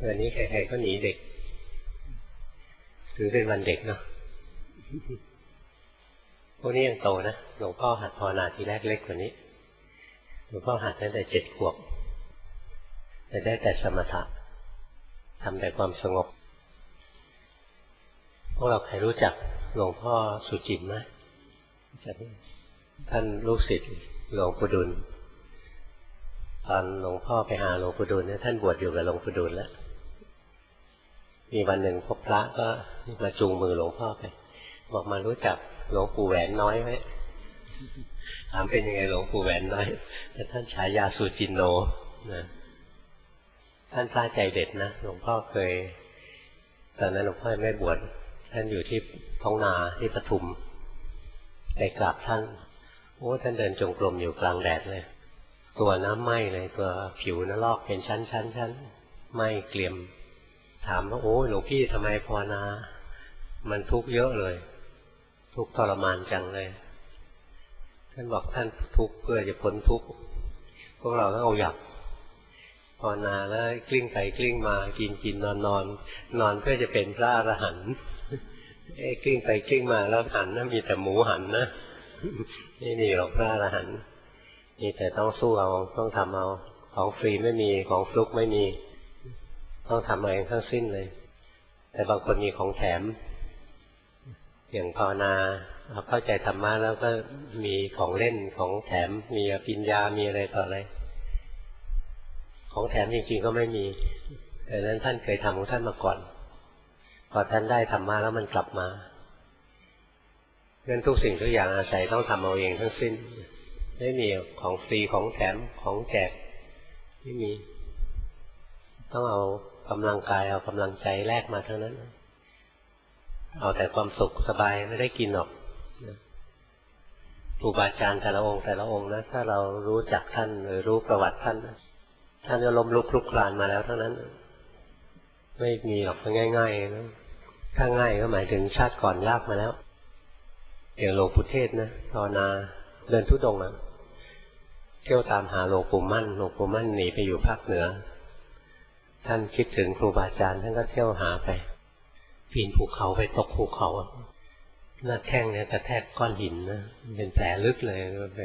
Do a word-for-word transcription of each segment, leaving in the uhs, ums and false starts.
วันนี้ใครๆก็หนีเด็กถือเป็นวันเด็กเนาะพวกนี้ยังโตนะหลวงพ่อหัดภาวนาทีแรกเล็กกว่านี้หลวงพ่อหัดตั้งแต่เจ็ดขวบแต่ได้แต่สมถะทำแต่ความสงบพวกเราใครรู้จักหลวงพ่อสุจินไหมท่านลูกศิษย์หลวงปู่ดุลตอนหลวงพ่อไปหาหลวงปู่ดุลเนี่ยท่านบวชอยู่กับหลวงปู่ดุลแล้วมีวันหนึ่งพบพระก็มาจูงมือหลวงพ่อไปบอกมารู้จักหลวงปู่แหวนน้อยไหมถามเป็นยังไงหลวงปู่แหวนน้อยแต่ท่านฉายาสุจินโนนะท่านพระใจเด็ดนะหลวงพ่อเคยตอนนั้นหลวงพ่อไม่บวชท่านอยู่ที่ท้องนาที่ปทุมไปกราบท่านโอ้ท่านเดินจงกรมอยู่กลางแดดเลยตัวน้ำไหม้เลยตัวผิวน้ำลอกเป็นชั้นชั้นชั้นไหม้เกลียมถามว่าโอ้หลวงพี่ทำไมภาวนามันทุกข์เยอะเลยทุกข์ทรมานจังเลยท่านบอกท่านทุกข์เพื่อจะพ้นทุกข์พวกเราต้องเอาหยับภาวนาแล้วกลิ้งไปกลิ้งมากินกินนอนนอนนอนเพื่อจะเป็นพระอรหันต์ไอ้กลิ้งไปกลิ้งมาแล้วหันนะมีแต่หมูหันนะนี่นี่หรอกพระอรหันต์นี่แต่ต้องสู้เอาต้องทำเอาของฟรีไม่มีของฟลุกไม่มีต้องทำเองทั้งสิ้นเลยแต่บางคนมีของแถมอย่างภาวนาเข้าใจธรรมะแล้วก็มีของเล่นของแถมมีปัญญามีอะไรต่ออะไรของแถมจริงๆก็ไม่มีแต่นั้นท่านเคยทำของท่านมาก่อนพอท่านได้ธรรมะแล้วมันกลับมาเรื่องทุกสิ่งทุกอย่างอาศัยต้องทำเอาเองทั้งสิ้นไม่มีของฟรีของแถมของแจกไม่มีต้องเอากำลังกายเอากำลังใจแลกมาทั้งนั้นเอาแต่ความสุขสบายไม่ได้กินหรอกครูบาอาจารย์แต่ละองค์แต่ละองค์นะถ้าเรารู้จักท่านหรือรู้ประวัติท่านท่านจะล้มลุกคลุกคลานมาแล้วเท่านั้นไม่มีหรอกง่ายๆนะถ้าง่ายก็หมายถึงชาติก่อนยากมาแล้วอย่างหลวงปู่เทศนะภาวนาเดินทุดงค์นะเที่ยวตามหาหลวงปู่มั่นหลวงปู่มั่นหนีไปอยู่ภาคเหนือท่านคิดถึงครูบาอาจารย์ท่านก็เที่ยวหาไปปีนภูเขาไปตกภูเขาหน้าแข้งเนี่ยกระแทกก้อนหินนะเป็นแผลลึกเลยไป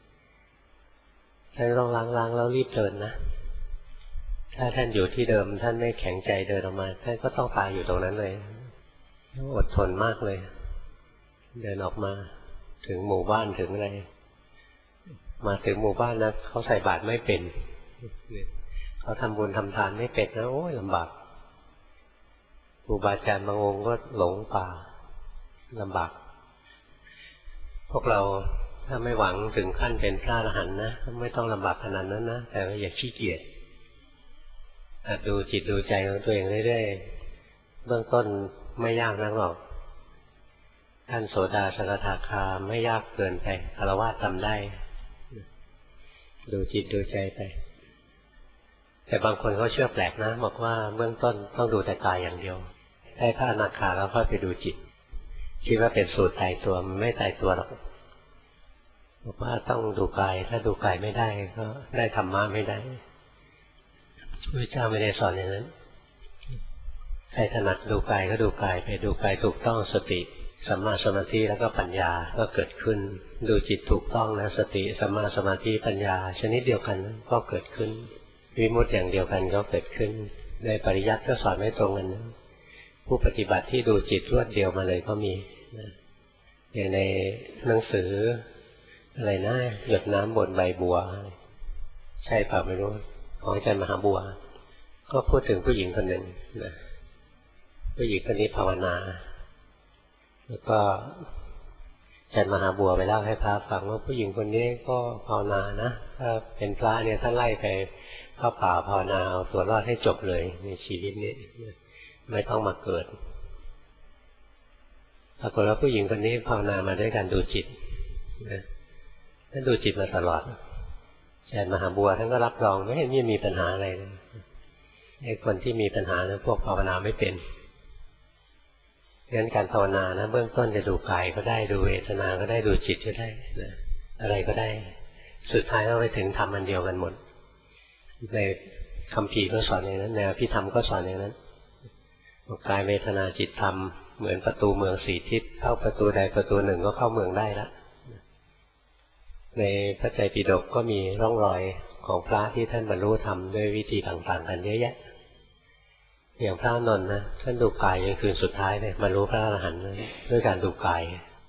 ท่านต้องล้างๆแล้วรีบเดินนะถ้าท่านอยู่ที่เดิมท่านไม่แข็งใจเดินออกมาท่านก็ต้องตายอยู่ตรงนั้นเลยอดทนมากเลยเดินออกมาถึงหมู่บ้านถึงอะไรมาถึงหมู่บ้านนะเขาใส่บาตรไม่เป็นเขาทำบุญทำทานไม่เป็นนะโอ้ยลำบากครูบาอาจารย์บางองค์ก็หลงป่าลำบากพวกเราถ้าไม่หวังถึงขั้นเป็นพระอรหันต์นะไม่ต้องลำบากขนาดนั้นนะแต่อย่าขี้เกียจดูจิตดูใจของตัวเองเรื่อยๆเบื้องต้นไม่ยากนักหรอกท่านโสดาสกทาคาไม่ยากเกินไปฆราวาสทำได้ดูจิตดูใจไปแต่บางคนเขาเชื่อแปลกนะบอกว่าเบื้องต้นต้องดูแต่กายอย่างเดียวให้พระอนาคาแล้วค่อยไปดูจิตคิดว่าเป็นสูตรตายตัวมันไม่ตายตัวหรอกบอกว่าต้องดูกายถ้าดูกายไม่ได้ก็ได้ธรรมะไม่ได้พระเจ้าไม่ได้สอนอย่างนั้นใครถนัดดูกายก็ดูกายไปดูกายถูกต้องสติสัมมาสมาธิแล้วก็ปัญญาก็เกิดขึ้นดูจิตถูกต้องนะสติสัมมาสมาธิปัญญาชนิดเดียวกันก็เกิดขึ้นวิมุตติอย่างเดียวกันก็เกิดขึ้นในปริยัติก็สอนไม่ตรงกันนะผู้ปฏิบัติที่ดูจิตรวดเดียวมาเลยก็มีอย่างในหนังสืออะไรนะหยดน้ำบนใบบัวใช่ป่ะไม่รู้ของอาจารย์มหาบัวก็พูดถึงผู้หญิงคนหนึ่งนะผู้หญิงคนนี้ภาวนาแล้วก็อาจารย์มหาบัวไปเล่าให้พระฟังว่าผู้หญิงคนนี้ก็ภาวนานะถ้าเป็นพระเนี่ยท่านไล่ไปเข้าป่าภาวนาเอาตัวรอดให้จบเลยในชีวิตนี้ไม่ต้องมาเกิดปรากฏว่าผู้หญิงคนนี้ภาวนามาด้วยการดูจิตนะท่านดูจิตมาตลอดอาจารย์มหาบัวท่านก็รับรองไม่เห็นมีปัญหาอะไรเลยไอ้คนที่มีปัญหานะพวกภาวนาไม่เป็นงั้นการภาวนานะเบื้องต้นจะดูกายก็ได้ดูเวทนาก็ได้ดูจิตก็ได้นะอะไรก็ได้สุดท้ายก็ไปถึงธรรมอันเดียวกันหมดในคัมภีร์ก็สอนอย่างนั้นแนวพิธรรมก็สอนอย่างนั้นกายเวทนาจิตธรรมเหมือนประตูเมืองสี่ทิศเข้าประตูใดประตูหนึ่งก็เข้าเมืองได้ละในพระไตรปิฎกก็มีร่องรอยของพระที่ท่านบรรลุธรรมด้วยวิธีต่างๆกันเยอะแยะอย่างพระนนท์นะท่านดูกายยังคืนสุดท้ายเลยบรรลุพระอรหันต์ด้วยการดูกาย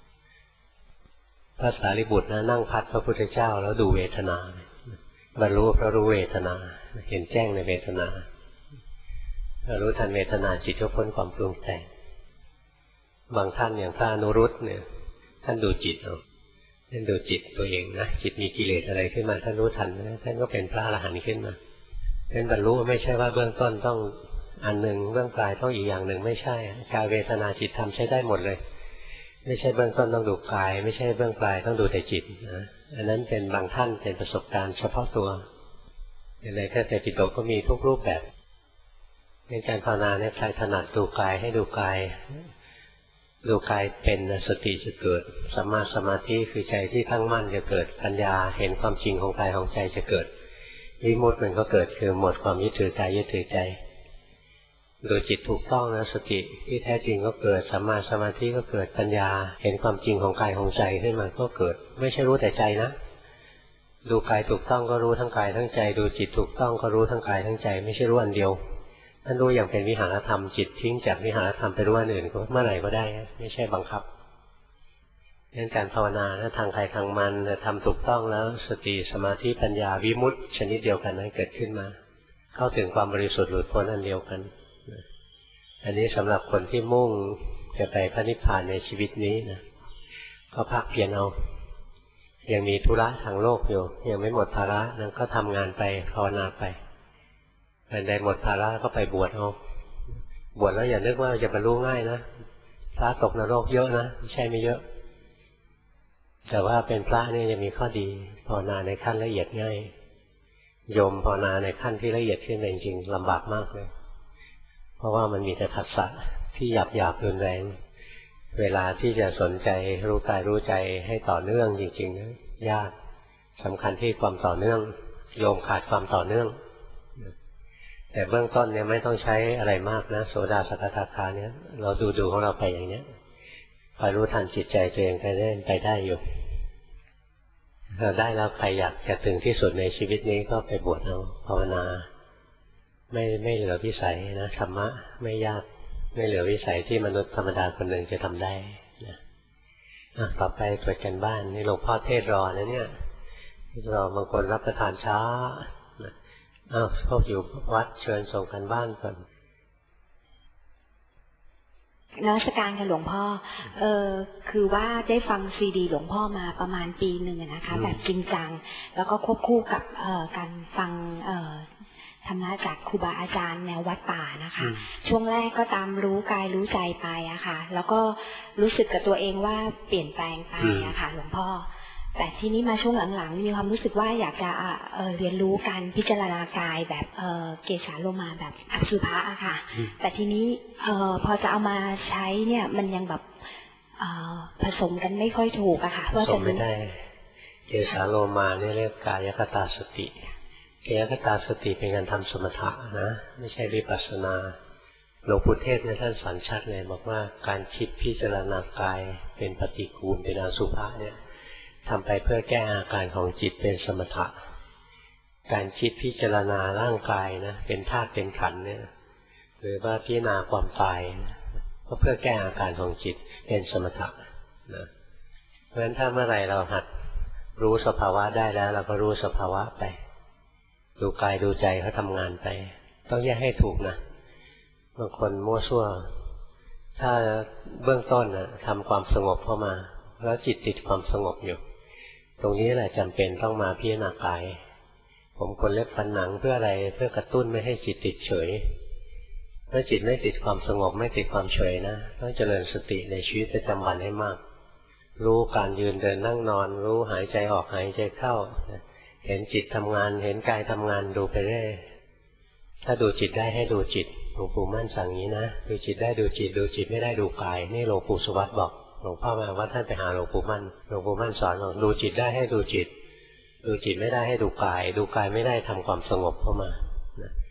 พระสารีบุตรนะนั่งพัดพระพุทธเจ้าแล้วดูเวทนาบรรลุเพราะรู้เวทนาเห็นแจ้งในเวทนารู้ทันเวทนาจิตก็พ้นความปรุงแต่งบางท่านอย่างพระอนุรุตเนี่ยท่านดูจิตเอาท่านดูจิตตัวเองนะจิตมีกิเลสอะไรขึ้นมาท่านรู้ทันนะท่านก็เป็นพระอรหันต์ขึ้นมาเป็นบรรลุไม่ใช่ว่าเบื้องต้นต้องอันหนึ่งเบื้องปลายต้องอีกอย่างหนึ่งไม่ใช่กายเวทนาจิตธรรมใช้ได้หมดเลยไม่ใช่เบื้องต้นต้องดูกายไม่ใช่เบื้องปลายต้องดูแต่จิตนะอันนั้นเป็นบางท่านเป็นประสบการณ์เฉพาะตัวในพระไตรปิฎกก็มีทุกรูปแบบในการภาวนาเนี่ยใครถนัดดูกายให้ดูกายดูกายเป็นสติจะเกิดสัมมาสมาธิคือใจที่ตั้งมั่นจะเกิดปัญญาเห็นความจริงของกายของใจจะเกิดวิมุตติมันก็เกิดคือหมดความยึดถือกายยึดถือใจดูจิตถูกต้องนะสติที่แท้จริงก็เกิดสัมมาสมาธิก็เกิดปัญญาเห็นความจริงของกายของใจขึ้นมาก็เกิดไม่ใช่รู้แต่ใจนะดูกายถูกต้องก็รู้ทั้งกายทั้งใจดูจิตถูกต้องก็รู้ทั้งกายทั้งใจไม่ใช่รู้อันเดียวท่านรู้อย่างเป็นวิหารธรรมจิตทิ้งจากวิหารธรรมไปรู้อันอื่นก็เมื่อไหร่ก็ได้ไม่ใช่บังคับงั้นการภาวนานะทางใครทางมันแต่ทำถูกต้องแล้วสติสมาธิปัญญาวิมุตติชนิดเดียวกันนั้นเกิดขึ้นมาเข้าถึงความบริสุทธิ์หลุดพ้นอันเดียวกันอันนี้สำหรับคนที่มุ่งจะไปพระนิพพานในชีวิตนี้นะก็ภาคเพียรเอายังมีธุระทางโลกอยู่ยังไม่หมดภาระนั้นก็ทำงานไปภาวนาไปอันใดหมดภาระก็ไปบวชเอาบวชแล้วอย่านึกว่าจะบรรลุง่ายนะพระตกนรกเยอะนะไม่ใช่ไม่เยอะแต่ว่าเป็นพระนี่จะมีข้อดีภาวนาในขั้นละเอียดง่ายโยมภาวนาในขั้นที่ละเอียดขึ้นจริงๆลำบากมากเลยเพราะว่ามันมีแต่ทักษะที่หยาบหยาบรุนแรงเวลาที่จะสนใจรู้กายรู้ใจให้ต่อเนื่องจริงๆนะยากสำคัญที่ความต่อเนื่องโยมขาดความต่อเนื่องแต่เบื้องต้นเนี่ยไม่ต้องใช้อะไรมากนะโสดาสกทาคาเนี่ยเราดูดูของเราไปอย่างเนี้ยคอยรู้ทันจิตใจตัวเองไปได้ไปได้อยู่เราได้แล้วใครอยากจะถึงที่สุดในชีวิตนี้ก็ไปบวชเอาภาวนาไม่ไม่เหลือวิสัยนะธรรมะไม่ยากไม่เหลือวิสัยที่มนุษย์ธรรมดาคนหนึ่งจะทำได้นะต่อไปตรวจกันบ้านนี่หลวงพ่อเทศรอนะเนี่ยรอบางคนรับประทานช้าอ้าวพวกอยู่วัดเชิญส่งกันบ้านก่อนนมัสการค่ะหลวงพ่อเออคือว่าได้ฟังซีดีหลวงพ่อมาประมาณปีหนึ่งนะคะแบบจริงจังแล้วก็ควบคู่กับเอ่อการฟังเอ่อธรรมะจากครูบาอาจารย์แนววัดป่านะคะช่วงแรกก็ตามรู้กายรู้ใจไปอะค่ะแล้วก็รู้สึกกับตัวเองว่าเปลี่ยนแปลงไปอะค่ะหลวงพ่อแต่ทีนี้มาช่วงหลังๆมีความรู้สึกว่าอยากจะเอ่อเรียนรู้การพิจารณากายแบบเอ่อเกสาโลมาแบบอสุภะอะค่ะแต่ทีนี้เอ่อพอจะเอามาใช้เนี่ยมันยังแบบเอ่อผสมกันไม่ค่อยถูกอะค่ะว่าจะไม่ได้เกสาโลมาเนี่ยเรียกกายคตาสติกายคตาสติเป็นการทำสมถะนะไม่ใช่วิปัสสนาหลวงปู่เทศเนี่ยท่านสอนชัดเลยบอกว่าการคิดพิจารณากายเป็นปฏิกูลเป็นอสุภะเนี่ยทำไปเพื่อแก้อาการของจิตเป็นสมถะการคิดพิจารณาร่างกายนะเป็นธาตุเป็นขันธ์เนี่ยหรือว่าพิจารณาความตายก็เพื่อแก้อาการของจิตเป็นสมถะนะเพราะฉะนั้นถ้าเมื่อไหร่เราหัดรู้สภาวะได้แล้วเราก็รู้สภาวะไปดูกายดูใจเขาทำงานไปต้องแยกให้ถูกนะบางคนมั่วซั่วถ้าเบื้องต้นนะทำความสงบเข้ามาแล้วจิตติดความสงบอยู่ตรงนี้แหละจำเป็นต้องมาพิจารณากายผมคนเล็บฟันหนังเพื่ออะไรเพื่อกระตุ้นไม่ให้จิตติดเฉยเมื่อจิตไม่ติดความสงบไม่ติดความเฉยนะต้องเจริญสติในชีวิตประจำวันให้มากรู้การยืนเดินนั่งนอนรู้หายใจออกหายใจเข้าเห็นจิตทำงานเห็นกายทำงานดูไปเรื่อยถ้าดูจิตได้ให้ดูจิตหลวงปู่มั่นสั่งงี้นะดูจิตได้ดูจิตดูจิตไม่ได้ดูกายนี่หลวงปู่สุวัตบอกหลวงพ่อมาว่าท่านไปหาหลวงปู่มั่นหลวงปู่มั่นสอนบอกดูจิตได้ให้ดูจิตดูจิตไม่ได้ให้ดูกายดูกายไม่ได้ทำความสงบเข้ามา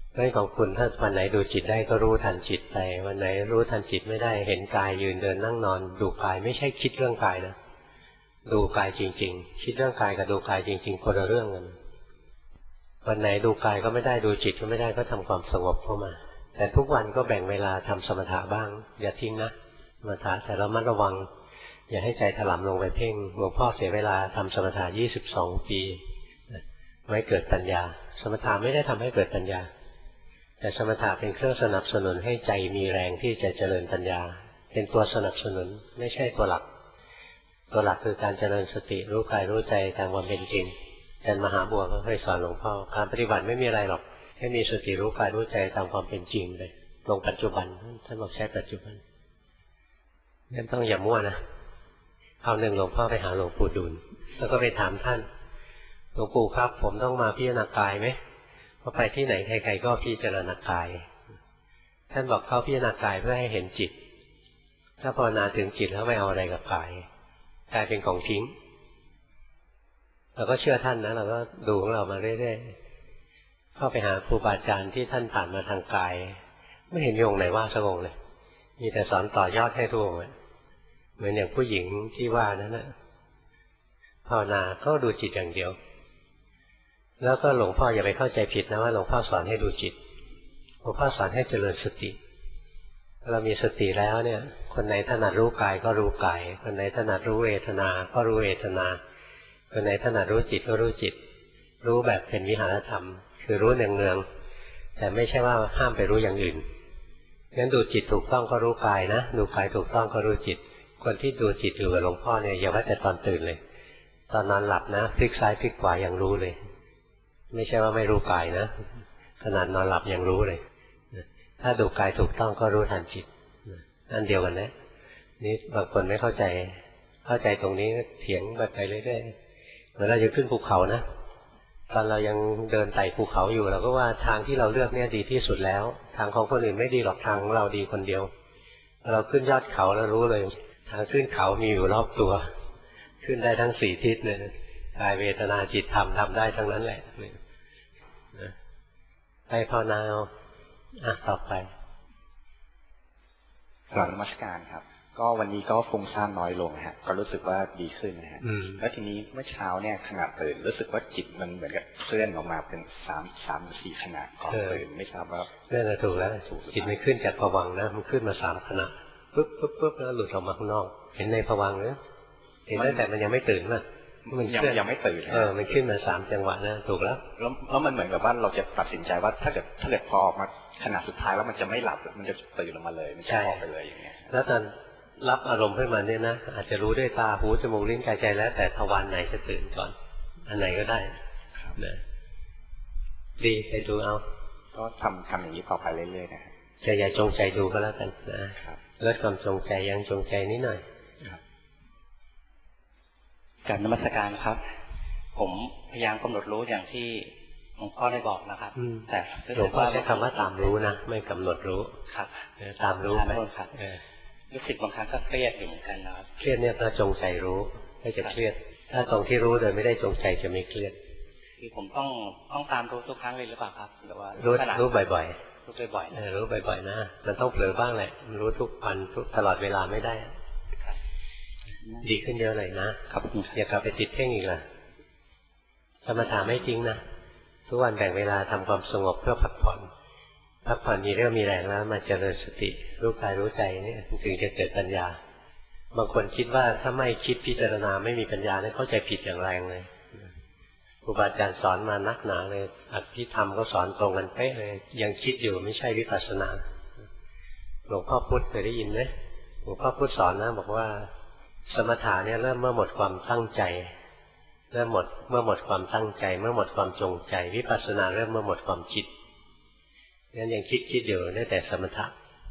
เรื่องของคุณถ้าวันไหนดูจิตได้ก็รู้ทันจิตไปวันไหนรู้ทันจิตไม่ได้เห็นกายยืนเดินนั่งนอนดูกายไม่ใช่คิดเรื่องกายนะดูกายจริงๆคิดเรื่องกายกับดูกายจริงๆคนละเรื่องกันวันไหนดูกายก็ไม่ได้ดูจิตก็ไม่ได้ก็ทำความสงบเข้ามาแต่ทุกวันก็แบ่งเวลาทำสมถะบ้างอย่าทิ้งนะสมถะแต่ระมัดระวังอย่าให้ใจถลำลงไปเพ่งหลวงพ่อเสียเวลาทำสมถะยี่สิบสองปีไม่เกิดปัญญาสมถะไม่ได้ทำให้เกิดปัญญาแต่สมถะเป็นเครื่องสนับสนุนให้ใจมีแรงที่จะเจริญปัญญาเป็นตัวสนับสนุนไม่ใช่ตัวหลักตัวหลักคือการเจริญสติรู้กายรู้ใจตามความเป็นจริงอาจารย์มหาบัวก็เคยสอนหลวงพ่อการปฏิบัติไม่มีอะไรหรอกให้มีสติรู้กายรู้ใจตามความเป็นจริงเลยลงปัจจุบันท่านบอกใช้ปัจจุบันนั่นต้องอย่ามั่วนะคราวหนึ่งหลวงพ่อไปหาหลวงปู่ดูลแล้วก็ไปถามท่านหลวงปู่ครับผมต้องมาพิจารณากายไหมพอไปที่ไหนใครๆก็พิจารณากายท่านบอกเขาพิจารณากายเพื่อให้เห็นจิตถ้าภาวนาถึงจิตแล้วไม่เอาอะไรกับกายกายเป็นของทิ้งเราก็เชื่อท่านนะเราก็ดูของเรามาเรื่อยๆเข้าไปหาครูบาอาจารย์ที่ท่านผ่านมาทางกายไม่เห็นโยงไหนว่าสักองค์เลยมีแต่สอนต่อยอดให้ทุกองค์เหมือนอย่างผู้หญิงที่ว่านั้นนะภาวนาก็ดูจิตอย่างเดียวแล้วก็หลวงพ่ออย่าไปเข้าใจผิดนะว่าหลวงพ่อสอนให้ดูจิตหลวงพ่อสอนให้เจริญสติเรามีสติแล้วเนี่ยคนไหนถนัดรู้กายก็รู้กายคนไหนถนัดรู้เวทนาก็รู้เวทนาคนไหนถนัดรู้จิตก็รู้จิตรู้แบบเป็นวิหารธรรมคือรู้เนืองๆแต่ไม่ใช่ว่าห้ามไปรู้อย่างอื่นงั้นดูจิตถูกต้องก็รู้กายนะดูกายถูกต้องก็รู้จิตคนที่ดูจิตอยู่กับหลวงพ่อเนี่ยอย่าว่าแต่ตอนตื่นเลยตอนนอนหลับนะพลิกซ้ายพลิกขวายังรู้เลยไม่ใช่ว่าไม่รู้กายนะขนาดนอนหลับยังรู้เลยถ้าดูกายถูกต้องก็รู้ทันจิตอันเดียวกันนะนี่บางคนไม่เข้าใจเข้าใจตรงนี้เถียงไปไปเรื่อยๆเหมือนเราจะขึ้นภูเขานะตอนเรายังเดินไต่ภูเขาอยู่เราก็ว่าทางที่เราเลือกเนี่ยดีที่สุดแล้วทางของคนอื่นไม่ดีหรอกทางของเราดีคนเดียวเราขึ้นยอดเขาแล้วรู้เลยทางขึ้นเขามีอยู่รอบตัวขึ้นได้ทั้งสี่ทิศเลยกายเวทนาจิตธรรมทำได้ทั้งนั้นแหละไปภาวนาอ่ะต่อไปกราบนมัสการครับก็วันนี้ก็ฟุ้งซ่านน้อยลงฮะก็รู้สึกว่าดีขึ้นนะฮะแล้วทีนี้เมื่อเช้าเนี่ยขณะตื่นรู้สึกว่าจิตมันเหมือนกับเคลื่อนออกมาเป็นสามสามสี่ขณะก่อนตื่นไม่ทราบว่านั่นแหละถูกแล้วจิตไม่ขึ้นจากภวังค์นะมันขึ้นมาสามขณะปุ๊บปุ๊บปุ๊บแล้วหลุดออกมาข้างนอกเห็นในภวังค์นะเห็นตั้งแต่มันยังไม่ตื่นมั้ยมันยังยังไม่ตื่นเออมันขึ้นมาสามจังหวะนะถูกแล้วแล้วแล้วมันเหมือนกับว่าเราจะตัดสินใจว่าถ้าเกิดถ้าเกิดพอออกมาขณะสุดท้ายแล้วมันจะไม่หลับมันจะตื่นออกมาเลยมันจะออกไปเลยอย่างเงี้ยแล้วตอนรับอารมณ์ขึ้นมาเนี่ยนะอาจจะรู้ด้วยตาหูจมูกลิ้นกายใจแล้วแต่ทวารไหนจะตื่นก่อนอันไหนก็ได้นะดีไปดูเอาก็ทำทำอย่างนี้ต่อไปเรื่อยๆนะจะอย่าจงใจดูก็แล้วกันนะลดความจงใจยังจงใจนิดหน่อยการนมัสการครับผมพยายามกำหนดรู้อย่างที่หลวงพ่อได้บอกนะครับแต่หลวงพ่อใช้คำว่าตามรู้นะไม่กำหนดรู้ครับตามรู้ไปครับรู้สึกบางครั้งก็เครียดอยู่เหมือนกันนะครับเครียดเนี่ยถ้าจงใจรู้ไม่จะเครียดถ้าตรงที่รู้โดยไม่ได้จงใจจะไม่เครียดคือผมต้องต้องตามรู้ทุกครั้งเลยหรือเปล่าครับหรือว่ารู้รู้บ่อยๆรู้บ่อยๆเออรู้บ่อยๆนะมันต้องเผลอบ้างแหละรู้ทุกวันทุกตลอดเวลาไม่ได้ดีขึ้นเยอะเลยนะครับอย่ากลับไปติดเพ่งอีกล่ะสมถะไม่จริงนะทุกวันแบ่งเวลาทำความสงบเพื่อพักผ่อนพักผ่อนมีเรื่องมีแรงแล้วมาเจริญสติรู้กายรู้ใจนี่ถึงจะเกิดปัญญาบางคนคิดว่าถ้าไม่คิดพิจารณาไม่มีปัญญาเนี่ยเข้าใจผิดอย่างแรงเลยครูบาอาจารย์สอนมานักหนาเลยอภิธรรมก็สอนตรงกันเป๊ะเลยยังคิดอยู่ไม่ใช่วิปัสสนาหลวงพ่อพุธเคยได้ยินไหมหลวงพ่อพุธสอนนะบอกว่าสมถะเนี่ยเริ่มเมื่อหมดความตั้งใจเริ่มหมดเมื่อหมดความตั้งใจเมื่อหมดความจงใจวิปัสสนาเริ่มเมื่อหมดความคิดงั้นยังคิดคิดอยู่ได้แต่สมถะ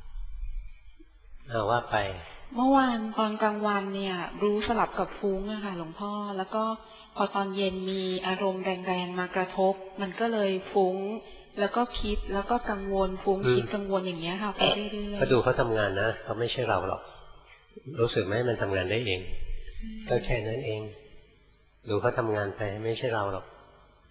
เอาว่าไปเมื่อวานตอนกลางวันเนี่ยรู้สลับกับฟุ้งอะค่ะหลวงพ่อแล้วก็พอตอนเย็นมีอารมณ์แรงๆมากระทบมันก็เลยฟุ้งแล้วก็คิดแล้วก็กังวลฟุ้งคิดกังวลอย่างเงี้ยค่ะไปเรื่อยๆก็ดูเขาทำงานนะเขาไม่ใช่เราหรอกรู้สึกไหมมันทำงานได้เองก็แค่นั้นเองดูเขาทำงานไปไม่ใช่เราหรอก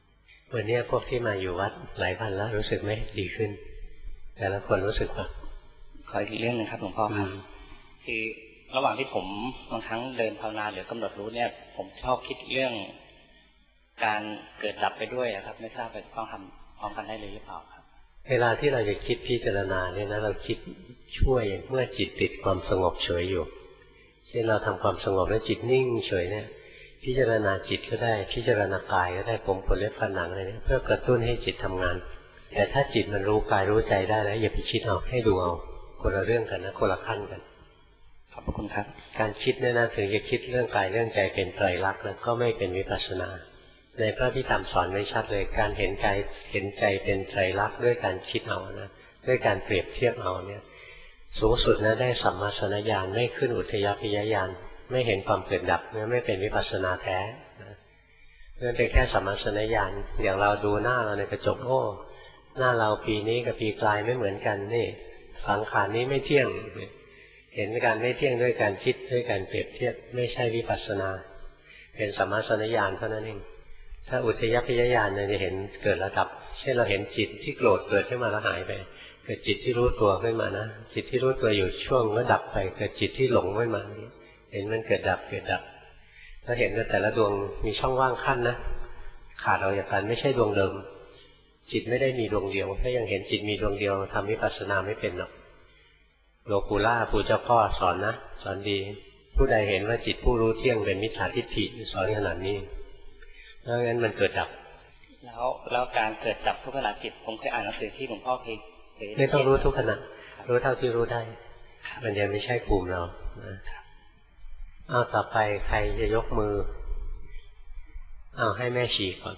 วันนี้พวกที่มาอยู่วัดหลายวันแล้วรู้สึกไหมดีขึ้นแต่ละคนรู้สึกปะขออีกเรื่องนึงครับหลวงพ่อครับคือระหว่างที่ผมบางครั้งเดินภาวนาหรือกำหนดรู้เนี่ยผมชอบคิดเรื่องการเกิดดับไปด้วยครับไม่ทราบว่าต้องทำพร้อมกันได้เลยหรือเปล่าครับเวลาที่เราจะคิดพิจารณาเนี่ยนะเราคิดช่วยเมื่อจิตติดความสงบเฉยอยู่เช่นเราทำความสงบแล้วจิตนิ่งเฉยเนี่ยพิจารณาจิตก็ได้พิจารณากายก็ได้ผมขนเล็บฟันหนังอะไรเนี่ยเพื่อกระตุ้นให้จิตทำงานแต่ถ้าจิตมันรู้กายรู้ใจได้แล้วอย่าไปคิดเอาให้ดูเอาคนละเรื่องกันนะคนละขั้นกันขอบคุณครับการคิดเนี่ยนะถึงจะคิดเรื่องกายเรื่องใจเป็นไตรลักษณ์ก็ไม่เป็นวิปัสสนาในพระพิธรรมสอนไว้ชัดเลยการเห็นกายเห็นใจเป็นไตรลักษณ์ด้วยการคิดเอานะด้วยการเปรียบเทียบเอาเนี่ยสูงสุดนะได้สัมมาสัญญาณไม่ขึ้นอุทยพยญาณไม่เห็นความเกิดดับเนี่ยไม่เป็นวิปัสสนาแท้นะนั่นเป็นแค่สัมมาสัญญาณอย่างเราดูหน้าเราในกระจกโอ้หน้าเราปีนี้กับปีกลายไม่เหมือนกันนี่สังขารนี้ไม่เที่ยงเห็นการไม่เที่ยงด้วยการคิดด้วยการเปรียบเทียบไม่ใช่วิปัสสนาเป็นสัมมาสัญญาณเท่านั้นเองถ้าอุทยพยญาณเนี่ยจะเห็นเกิดระดับเช่นเราเห็นจิตที่โกรธเกิดขึ้นมาแล้วหายไปเกิดจิตที่รู้ตัวขึ้นมานะจิตที่รู้ตัวอยู่ช่วงก็ดับไปเกิดจิตที่หลงขึ้นมาเห็นมันเกิดดับเกิดดับถ้าเห็นว่าแต่ละดวงมีช่องว่างขั้นนะขาดออกจากกันไม่ใช่ดวงเดิมจิตไม่ได้มีดวงเดียวถ้ายังเห็นจิตมีดวงเดียวทำวิปัสสนาไม่เป็นหรอกโลกุล่าปู่เจ้าพ่อสอนนะสอนดีผู้ใดเห็นว่าจิตผู้รู้เที่ยงเป็นมิจฉาทิฏฐิสอนขนาดนี้เพราะงั้นมันเกิดดับแล้วแล้วการเกิดดับทุกขณะจิตผมเคยอ่านหนังสือที่หลวงพ่อเคยไม่ต้องรู้ทุกขณะรู้เท่าที่รู้ได้มันยังไม่ใช่ภูมิเราเอาต่อไปใครจะยกมือเอาให้แม่ชีก่อน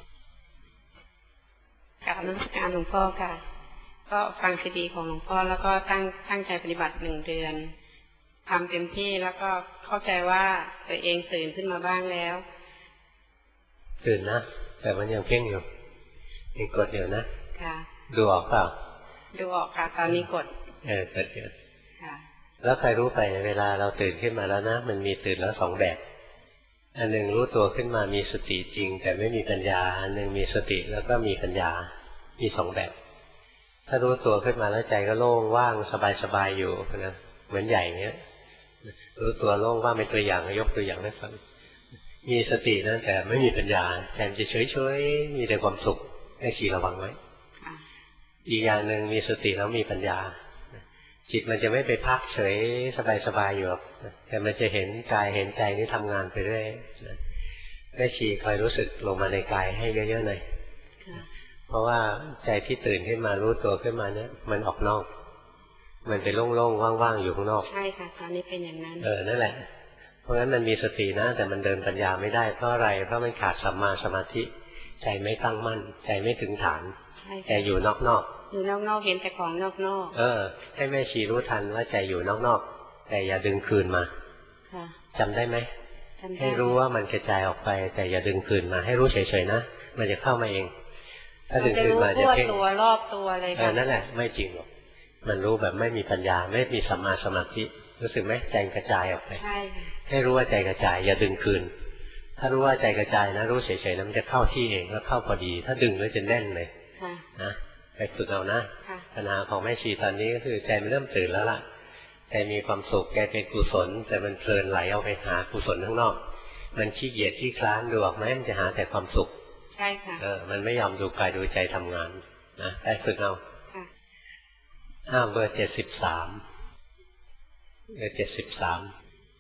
กราบนมัสการหลวงพ่อค่ะก็ฟังซีดีของหลวงพ่อแล้วก็ตั้งตั้งใจปฏิบัติหนึ่งเดือนทำเต็มที่แล้วก็เข้าใจว่าตัวเองตื่นขึ้นมาบ้างแล้วตื่นนะแต่มันยังเพ่งอยู่ยังกดอยู่นะค่ะดูออกเปล่าดูออกค่ะตอนนี้กดเออกดอยู่ค่ะแล้วใครรู้ไปเวลาเราตื่นขึ้นมาแล้วนะมันมีตื่นแล้วสองแบบอันหนึ่งรู้ตัวขึ้นมามีสติจริงแต่ไม่มีปัญญาอันหนึ่งมีสติแล้วก็มีปัญญามีสองแบบถ้ารู้ตัวขึ้นมาแล้วใจก็โล่งว่างสบายๆอยู่นะเหมือนใหญ่เนี้ยรู้ตัวโล่งว่างเป็นตัวอย่างยกตัวอย่างให้ฟังมีสตินะแต่ไม่มีปัญญาใจมันจะเฉยๆมีแต่ความสุขให้ชีระวังไว้อีกอย่างหนึ่งมีสติแล้วมีปัญญาจิตมันจะไม่ไปพักเฉยสบายๆอยู่แต่มันจะเห็นกายเห็นใจนี่ทำงานไปเรื่อยแม่ชีคอยรู้สึกลงมาในกายให้เยอะๆหน่อยเพราะว่าใจที่ตื่นขึ้นมารู้ตัวขึ้นมาเนี่ยมันออกนอกมันเป็นโล่งๆว่างๆอยู่ข้างนอกใช่ค่ะตอนนี้เป็นอย่างนั้นเออนั่นแหละเพราะงั้นมันมีสตินะแต่มันเดินปัญญาไม่ได้เพราะอะไรเพราะมันขาดสัมมาสมาธิใจไม่ตั้งมั่นใจไม่ถึงฐานใจอยู่นอกๆอยู่นอกๆเห็นแต่ของนอกๆเออให้แม่ชีรู้ทันว่าใจอยู่นอกๆแต่อย่าดึงคืนมาจำได้ไหมให้รู้ว่ามันกระจายออกไปแต่อย่าดึงคืนมาให้รู้เฉยๆนะมันจะเข้ามาเองถ้าดึงคืนมาจะเพ่งตัวรอบตัวเลยค่ะนั่นแหละไม่จริงหรอกมันรู้แบบไม่มีปัญญาไม่มีสัมมาสมาธิรู้สึกไหมใจกระจายออกไปใช่ให้รู้ว่าใจกระจายอย่าดึงคืนถ้ารู้ว่าใจกระจายนะรู้เฉยๆแล้วมันจะเข้าที่เองแล้วเข้าพอดีถ้าดึงแล้วจะแน่นเลยนะไปฝึกเอานะปัญหาของแม่ชีตอนนี้ก็คือใจมันเริ่มตื่นแล้วล่ะใจมีความสุขแกเป็นกุศลแต่มันเพลินไหลเอาไปหากุศลข้างนอกมันขี้เกียจขี้คลานดูออกไหมมันจะหาแต่ความสุขใช่ค่ะเออมันไม่ยอมดูกายดูใจทำงานนะไปฝึกเอาห้าเบอร์เจ็ดสิบสามเบอร์เจ็ดสิบสาม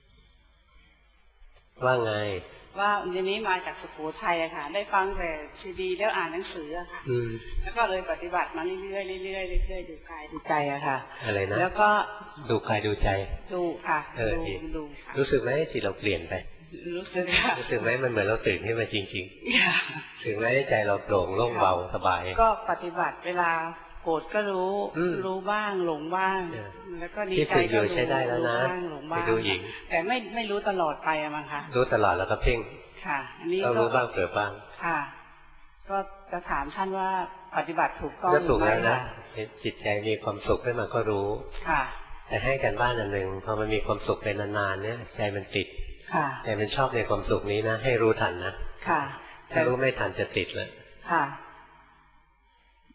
ว่าไงว่าวันนี้มาจากสุโขทัยอะค่ะได้ฟังแต่ซีดีแล้วอ่านหนังสืออะค่ะแล้วก็เลยปฏิบัติมาเรื่อยๆเรื่อยๆเรื่อยๆดูกายดูใจอะค่ะอะไรนะแล้วก็ดูกายดูใจดูค่ะเออดีรู้สึกไหมจิตเราเปลี่ยนไปรู้สึกค่ะรู้สึกไหมมันเหมือนเราตื่นขึ้นมาจริงๆถึงแม้ใจเราโปร่งโล่งเบาสบายก็ปฏิบัติเวลาโกรธก็รู้รู้บ้างหลงบ้างแล้วก็ดีใจก็รู้ใช้ได้แล้วนะไปดูอีกแต่ไม่ไม่รู้ตลอดไปอะมั้งคะรู้ตลอดแล้วก็เพ่งค่ะอันนี้ก็รู้บ้างเกิดบ้างค่ะก็จะถามท่านว่าปฏิบัติถูกต้องก็ถูกแล้วนะจิตใจมีความสุขขึ้นมาก็รู้ค่ะแต่ให้กันบ้านอันหนึ่งพอมันมีความสุขเป็นนานๆเนี่ยใจมันติดค่ะแต่มันชอบในความสุขนี้นะให้รู้ทันนะค่ะถ้ารู้ไม่ทันจะติดแล้วค่ะ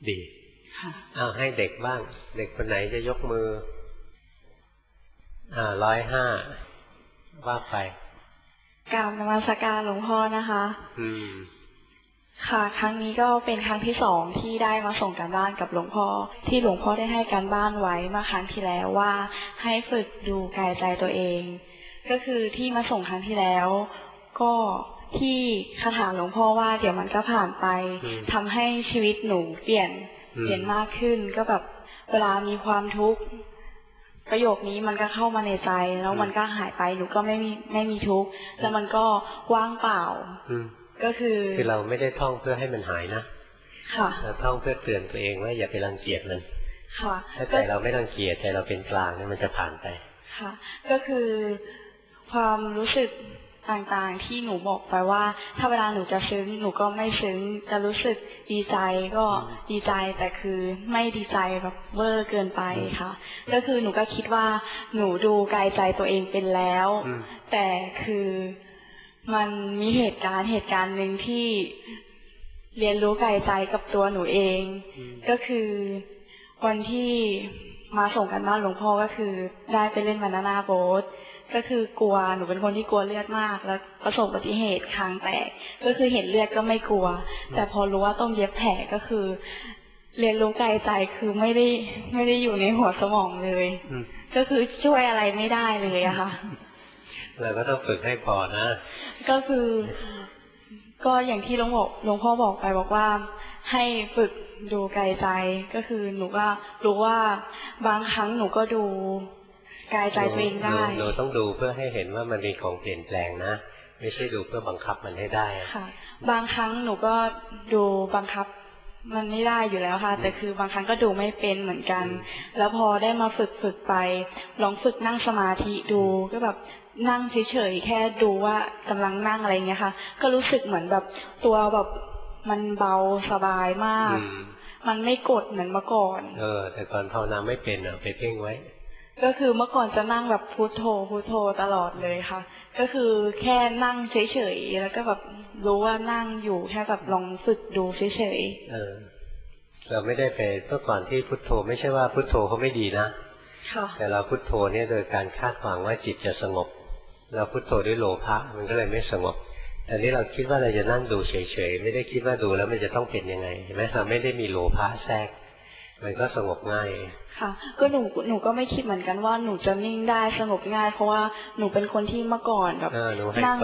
ดีอ้าวให้เด็กบ้างเด็กคนไหนจะยกมืออ่าร้อยห้าว่าไปกราบนมัสการหลวงพ่อนะคะอืมค่ะครั้งนี้ก็เป็นครั้งที่สองที่ได้มาส่งการบ้านกับหลวงพ่อที่หลวงพ่อได้ให้การบ้านไว้เมื่อครั้งที่แล้วว่าให้ฝึกดูกายใจตัวเองก็คือที่มาส่งครั้งที่แล้วก็ที่คาถาหลวงพ่อว่าเดี๋ยวมันก็ผ่านไปทำให้ชีวิตหนูเปลี่ยนเปลี่ยนมากขึ้นก็แบบเวลามีความทุกข์ประโยคนี้มันก็เข้ามาในใจแล้วมันก็หายไปหนูก็ไม่มีไม่มีทุกข์แล้วมันก็ว่างเปล่าก็คือคือเราไม่ได้ท่องเพื่อให้มันหายนะค่ะเราท่องเพื่อเตือนตัวเองว่าอย่าไปรังเกียจมันค่ะถ้าใจเราไม่รังเกียจใจเราเป็นกลางเนี่ยมันจะผ่านไปค่ะก็คือความรู้สึกต่างๆที่หนูบอกไปว่าถ้าเวลาหนูจะซึ้งหนูก็ไม่ซึ้งจะรู้สึกดีใจก็ดีใจแต่คือไม่ดีใจแบบเวอร์เกินไปค่ะก็คือหนูก็คิดว่าหนูดูกายใจตัวเองเป็นแล้วแต่คือมันมีเหตุการณ์เหตุการณ์หนึ่งที่เรียนรู้กายใจกับตัวหนูเองก็คือวันที่มาส่งกันบ้านหลวงพ่อก็คือได้ไปเล่นบานาน่าโบ๊ทก็คือกลัวหนูเป็นคนที่กลัวเลือดมากแล้วประสบอุบัติเหตุคางแตกก็คือเห็นเลือดก็ไม่กลัวแต่พอรู้ว่าต้องเย็บแผลก็คือเรียนรู้กายใจคือไม่ได้ไม่ได้อยู่ในหัวสมองเลยก็คือช่วยอะไรไม่ได้เลยอะค่ะเราก็ต้องฝึกให้พอนะก็คือก็อย่างที่หลวงพ่อหลวงพ่อบอกไปบอกว่าให้ฝึกดูกายใจก็คือหนูก็รู้ว่าบางครั้งหนูก็ดูกายใจตัวเองได้หนูต้องดูเพื่อให้เห็นว่ามันมีของเปลี่ยนแปลงนะไม่ใช่ดูเพื่อบังคับมันให้ได้ค่ะบางครั้งหนูก็ดูบังคับมันไม่ได้อยู่แล้วค่ะแต่คือบางครั้งก็ดูไม่เป็นเหมือนกันแล้วพอได้มาฝึกฝึกไปลองฝึกนั่งสมาธิดูก็แบบนั่งเฉยๆแค่ดูว่ากำลังนั่งอะไรเงี้ยค่ะก็รู้สึกเหมือนแบบตัวแบบมันเบาสบายมากมันไม่กดเหมือนเมื่อก่อนเออแต่ก่อนภาวนาไม่เป็นอ่ะไปเพ่งไว้ก็คือเมื่อก่อนจะนั่งแบบพุทโธพุทโธตลอดเลยค่ะก็คือแค่นั่งเฉยๆแล้วก็แบบรู้ว่านั่งอยู่แค่แบบลองฝึกดูเฉยๆเออเราไม่ได้ไปเมื่อก่อนที่พุทโธไม่ใช่ว่าพุทโธเขาไม่ดีนะแต่เราพุทโธเนี่ยโดยการคาดหวังว่าจิตจะสงบเราพุทโธด้วยโลภะมันก็เลยไม่สงบแต่นี้เราคิดว่าเราจะนั่งดูเฉยๆไม่ได้คิดว่าดูแล้วมันจะต้องเป็นยังไงเห็นไหมเราไม่ได้มีโลภะแทรกมันก็สงบง่ายค่ะก็หนูหนูก็ไม่คิดเหมือนกันว่าหนูจะนิ่งได้สงบง่ายเพราะว่าหนูเป็นคนที่เมื่อก่อนแบบนั่ง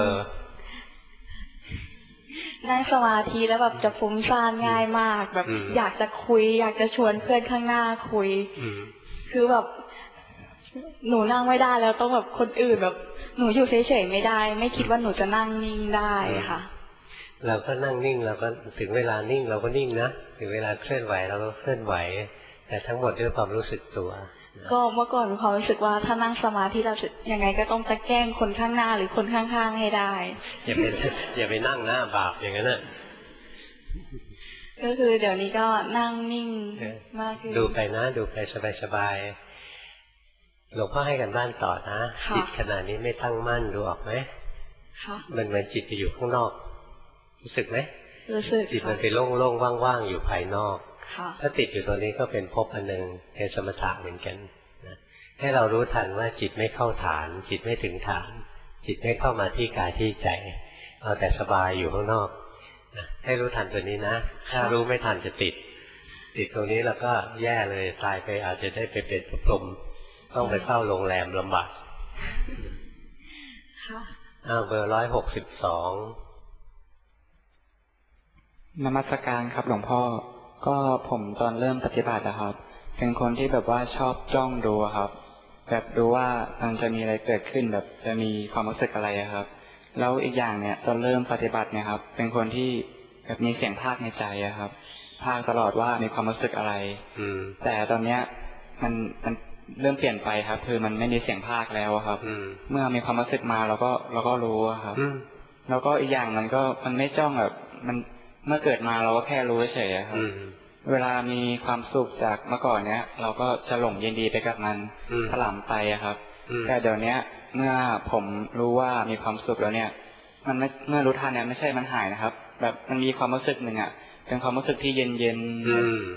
นั่งสมาธิแล้วแบบจะฟุ้งซ่านง่ายมากแบบอยากจะคุยอยากจะชวนเพื่อนข้างหน้าคุยคือแบบหนูนั่งไม่ได้แล้วต้องแบบคนอื่นแบบหนูอยู่เฉยๆไม่ได้ไม่คิดว่าหนูจะนั่งนิ่งได้ค่ะเราก็นั่งนิ่งเราก็ถึงเวลานิ่งเราก็นิ่งนะถึงเวลาเคลื่อนไหวเราก็เคลื่อนไหวแต่ทั้งหมดด้วยความรู้สึกตัวก็เมื่อก่อนมีความรู้สึกว่าถ้านั่งสมาธิเรายังไงก็ต้องจะแกล้งคนข้างหน้าหรือคนข้างๆให้ได้อย่าไปอย่าไปนั่งหน้าบาปอย่างนั้นน่ะก็คือเดี๋ยวนี้ก็นั่งนิ่งมากขึ้นดูไปนะดูไปสบายๆหลวงพ่อให้กันบ้านต่อนะจิตขณะนี้ไม่ตั้งมั่นดูออกไหมมันเหมือนจิตไปอยู่ข้างนอกรู้สึกไหมรู้สึกจิตมันไปโล่งๆว่างๆอยู่ภายนอกถ้าติดอยู่ตรงนี้ก็เป็นภพอันหนึ่งเป็นสมถะเหมือนกันนะให้เรารู้ทันว่าจิตไม่เข้าฐานจิตไม่ถึงฐานจิตไม่เข้ามาที่กายที่ใจเอาแต่สบายอยู่ข้างนอกนะให้รู้ทันตัวนี้นะถ้ารู้ไม่ทันจะติดติดตรงนี้แล้วก็แย่เลยตายไปอาจจะได้ไปเป็นพรหมต้องไปเข้าโรงแรมลำบากอ้าวเบอร์ร้อยหกสิบสองนมัสการครับหลวงพ่อก็ผมตอนเริ่มปฏิบัตินะครับเป็นคนที่แบบว่าชอบจ้องดูครับแบบดูว่ามันจะมีอะไรเกิดขึ้นแบบจะมีความรู้สึกอะไรครับแล้วอีกอย่างเนี่ยตอนเริ่มปฏิบัติเนี่ยครับเป็นคนที่แบบมีเสียงพากในใจครับพากตลอดว่ามีความรู้สึกอะไรแต่ตอนเนี้ยมันมันเริ่มเปลี่ยนไปครับคือมันไม่มีเสียงพากแล้วครับเมื่อมีความรู้สึกมาเราก็เราก็รู้ครับแล้วก็อีกอย่างมันก็มันไม่จ้องแบบมันเมื่อเกิดมาเราก็แค่รู้เฉยครับเวลามีความสุขจากเมื่อก่อนเนี้ยเราก็จะหลงยินดีไปกับมันถลำไปครับแต่เดี๋ยวนี้เมื่อผมรู้ว่ามีความสุขแล้วเนี่ยมันไม่เมื่อรู้ทันเนี่ยไม่ใช่มันหายนะครับแบบมันมีความรู้สึกหนึ่งอ่ะเป็นความรู้สึกที่เย็นเย็น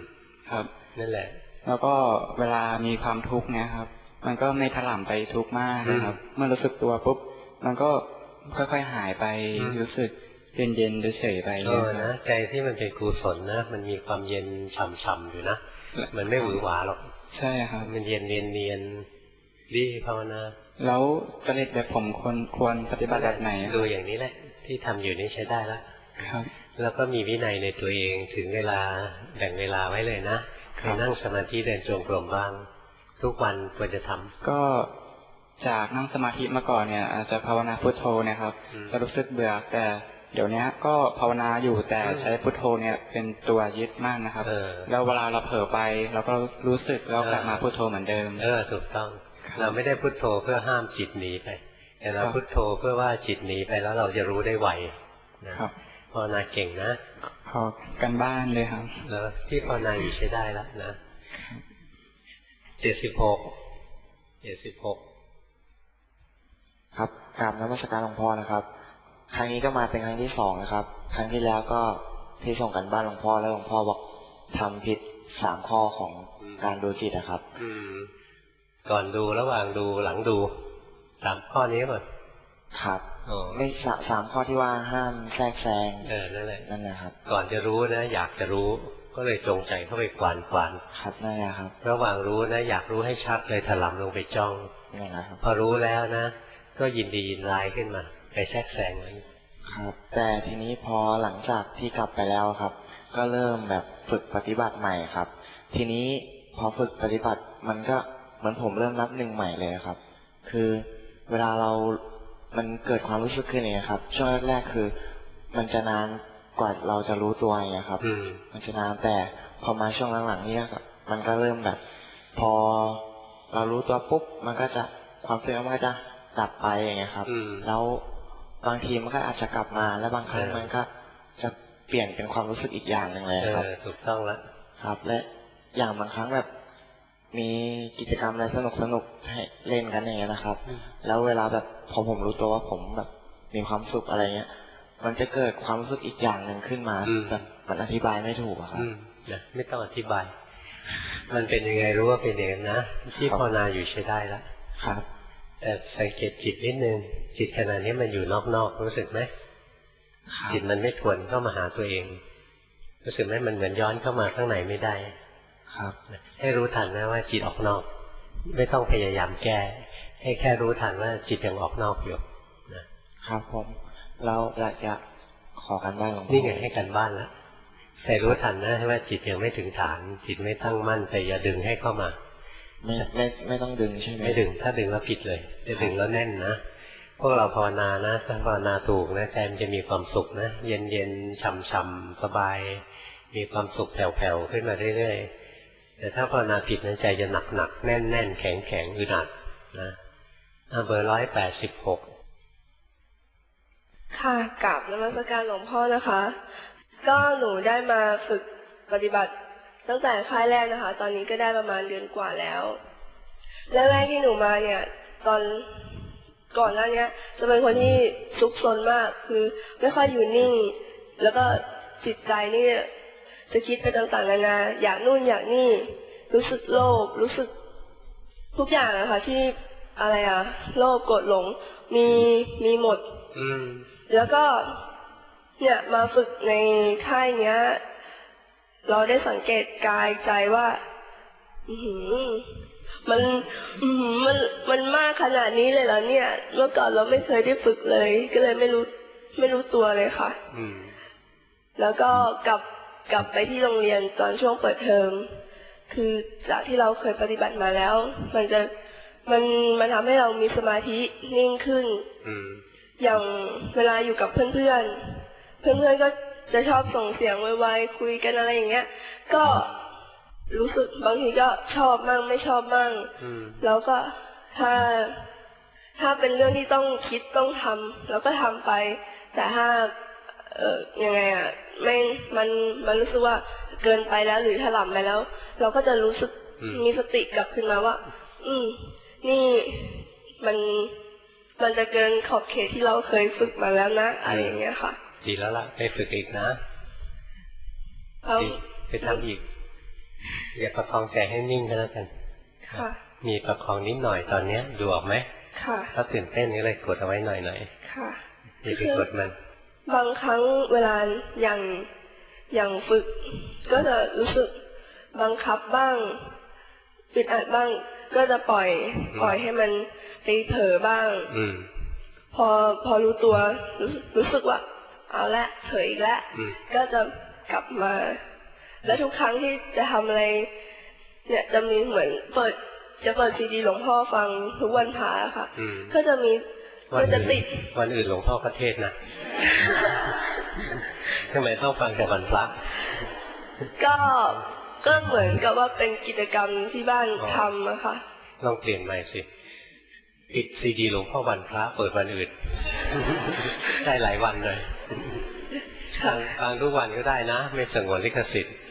ครับนั่นแหละแล้วก็เวลามีความทุกข์เนี่ยครับมันก็ไม่ถลำไปทุกข์มากนะครับเมื่อรู้สึกตัวปุ๊บมันก็ค่อยๆหายไปรู้สึกเย็นๆเฉยๆไปเออนะใจที่มันเป็นกุศลนะมันมีความเย็นฉ่ำๆอยู่นะมันไม่หวือหวาหรอกใช่ครับมันเย็นเนียนๆดีภาวนาแล้วจริตแบบผมควรควรปฏิบัติแบบไหนดูอย่างนี้แหละที่ทำอยู่นี่ใช้ได้แล้วครับแล้วก็มีวินัยในตัวเองถึงเวลาแบ่งเวลาไว้เลยนะไปนั่งสมาธิเดินจงกรมบ้างทุกวันควรจะทำก็จากนั่งสมาธิมาก่อนเนี่ยอาจจะภาวนาพุทโธนะครับจะรู้สึกเบื่อแต่เดี๋ยวนี้ก็ภาวนาอยู่แต่ใช้พุทโธเนี่ยเป็นตัวยึดมากนะครับแล้วเวลาเราเผลอไปเราก็รู้สึกแล้วกลับมาพุทโธเหมือนเดิมเออถูกต้องเราไม่ได้พุทโธเพื่อห้ามจิตหนีไปแต่เราพุทโธเพื่อว่าจิตหนีไปแล้วเราจะรู้ได้ไวนะครับภาวนาเก่งนะขอกันบ้านเลยครับแล้วที่ภาวนาอยู่ใช้ได้แล้วนะเจ็ดสิบหกเจ็ดสิบหกครับกราบนมัสการหลวงพ่อนะครับครั้งนี้ก็มาเป็นครั้งที่สองนะครับครั้งที่แล้วก็ที่ส่งกันบ้านหลวงพ่อแล้วหลวงพ่อบอกทำผิดสามข้อของการดูจิตนะครับอืมก่อนดูระหว่างดูหลังดูสามข้อนี้ป่ะครับไม่สามข้อที่ว่าห้ามแทรกแซงเออนั่นแหละนั่นแหละครับก่อนจะรู้นะอยากจะรู้ก็เลยจงใจเข้าไปกวานกวานครับนั่นแหละครับระหว่างรู้นะอยากรู้ให้ชัดเลยถลำลงไปจ้องนั่นแหละครับพอรู้แล้วนะก็ยินดียินร้ายขึ้นมาไปแทรกแซงมันครับแต่ทีนี้พอหลังจากที่กลับไปแล้วครับก็เริ่มแบบฝึกปฏิบัติใหม่ครับทีนี้พอฝึกปฏิบัติมันก็เหมือนผมเริ่มนับหนึ่งใหม่เลยครับคือเวลาเรามันเกิดความรู้สึกขึ้นเนี่ยครับช่วงแรกๆคือมันจะนานกว่าเราจะรู้ตัวเนี่ยครับมันจะนานแต่พอมาช่วงหลังๆนี่ครับมันก็เริ่มแบบพอเรารู้ตัวปุ๊บมันก็จะความรู้สึกมันก็จะดับไปอย่างเงี้ยครับแล้วบางทีมันก็อาจจะกลับมาแล้วบางครั้งมันก็จะเปลี่ยนเป็นความรู้สึกอีกอย่างหนึ่งเลยครับถูกต้องแล้วครับและอย่างบางครั้งแบบมีกิจกรรมอะไรสนุกสนุกให้เล่นกันอย่างเงี้ยนะครับแล้วเวลาแบบพอผมรู้ตัวว่าผมแบบมีความสุขอะไรเงี้ยมันจะเกิดความรู้สึกอีกอย่างหนึ่งขึ้นมาแบบมันอธิบายไม่ถูกครับนะไม่ต้องอธิบายมันเป็นยังไงรู้ว่าเป็นอย่างนั้นนะที่ภาวนาอยู่ใช้ได้แล้วครับแต่สังเกตจิตนิดนึงจิตขณะนี้มันอยู่นอกๆรู้สึกไหมจิตมันไม่ทวนเข้ามาหาตัวเองรู้สึกไหมมันเหมือนย้อนเข้ามาข้างในไม่ได้ครับให้รู้ทันนะว่าจิตออกนอกไม่ต้องพยายามแก้ให้แค่รู้ทันว่าจิตยังออกนอกอยู่นะครับผมเราอยากจะขอกันบ้านหลวงพ่อนี่ไงให้กันบ้านแล้วแต่รู้ทันนะว่าจิตยังไม่ถึงฐานจิตไม่ตั้งมั่นแต่อย่าดึงให้เข้ามาไม่ไม่ไม่ต้องดึงใช่ไหมไม่ดึงถ้าดึงแล้วผิดเลยจะดึงแล้วแน่นนะพวกเราภาวนานะถ้าภาวนาถูกนะใจมันจะมีความสุขนะเย็นเย็นฉ่ำฉ่ำสบายมีความสุขแผ่วๆขึ้นมาเรื่อยๆแต่ถ้าภาวนาผิดนะใจจะหนักหนักแน่นแน่นแข็งแข็งอึดอัดนะเบอร์ร้อยแปดสิบหกค่ะกราบนมัสการหลวงพ่อนะคะก็หนูได้มาฝึกปฏิบัติตั้งแต่ค่ายแรกนะคะตอนนี้ก็ได้ประมาณเดือนกว่าแล้วแรกๆที่หนูมาเนี่ยตอนก่อนหน้านี้จะเป็นคนที่ซุกซนมากคือไม่ค่อยอยู่นิ่งแล้วก็จิตใจนี่จะคิดไปต่างๆนานาอยากนู่นอยากนี่รู้สึกโลภรู้สึกทุกอย่างนะคะที่อะไรอะโลภโกรธหลงมีมีหมดแล้วก็เนี่ยมาฝึกในค่ายเนี้ยเราได้สังเกตกายใจว่าอือมันอือมันมันมากขนาดนี้เลยเหรอเนี่ยเมื่อก่อนเราไม่เคยได้ฝึกเลยก็เลยไม่รู้ไม่รู้ตัวเลยค่ะแล้วก็กลับกลับไปที่โรงเรียนตอนช่วงเปิดเทอมคือจากที่เราเคยปฏิบัติมาแล้วมันจะมันมันทำให้เรามีสมาธินิ่งขึ้นอย่างเวลาอยู่กับเพื่อนเพื่อนเพื่อนเพื่อนก็จะชอบส่งเสียงไวๆคุยกันอะไรอย่างเงี้ยก็รู้สึกบางทีก็ชอบมั่งไม่ชอบมั่งแล้วก็ถ้าถ้าเป็นเรื่องที่ต้องคิดต้องทำเราก็ทำไปแต่ถ้าเอ่อยังไงอ่ะไม่มันมันรู้สึกว่าเกินไปแล้วหรือถลำไปแล้วเราก็จะรู้สึกมีสติกลับขึ้นมาว่าอืมนี่มันมันจะเกินขอบเขตที่เราเคยฝึกมาแล้วนะอะไรอย่างเงี้ยค่ะดีแล้วล่ะไปฝึกอีกนะไปทำอีกอย่าประคองใจให้นิ่งก็แล้วกันค่ะมีประคองนิดหน่อยตอนเนี้ยดูออกไหมค่ะถ้าตื่นเต้นนี่เลยกดเอาไว้หน่อยหน่อยค่ะอย่าไปกดมันบางครั้งเวลาอย่างอย่างฝึกก็จะรู้สึกบังคับบ้างอึดอัดบ้างก็จะปล่อยปล่อยให้มันไปเผลอบ้างพอพอรู้ตัวรู้รู้สึกว่าเอาละเผลออีกแล้วก็จะกลับมาแล้วทุกครั้งที่จะทำอะไรเนี่ยจะมีเหมือนเปิดจะเปิดซีดีหลวงพ่อฟังทุกวันพระค่ะก็จะมีก็จะติดวันอื่นหลวงพ่อประเทศนะทำไมต้องฟังแต่วันพระก็ก็เหมือนกับว่าเป็นกิจกรรมที่บ้านทำนะคะลองเปลี่ยนใหม่สิปิดซีดีหลวงพ่อวันพระเปิดวันอื่นได้หลายวันเลยฟังทุกวันก็ได้นะไม่สงวนลิขสิทธิ์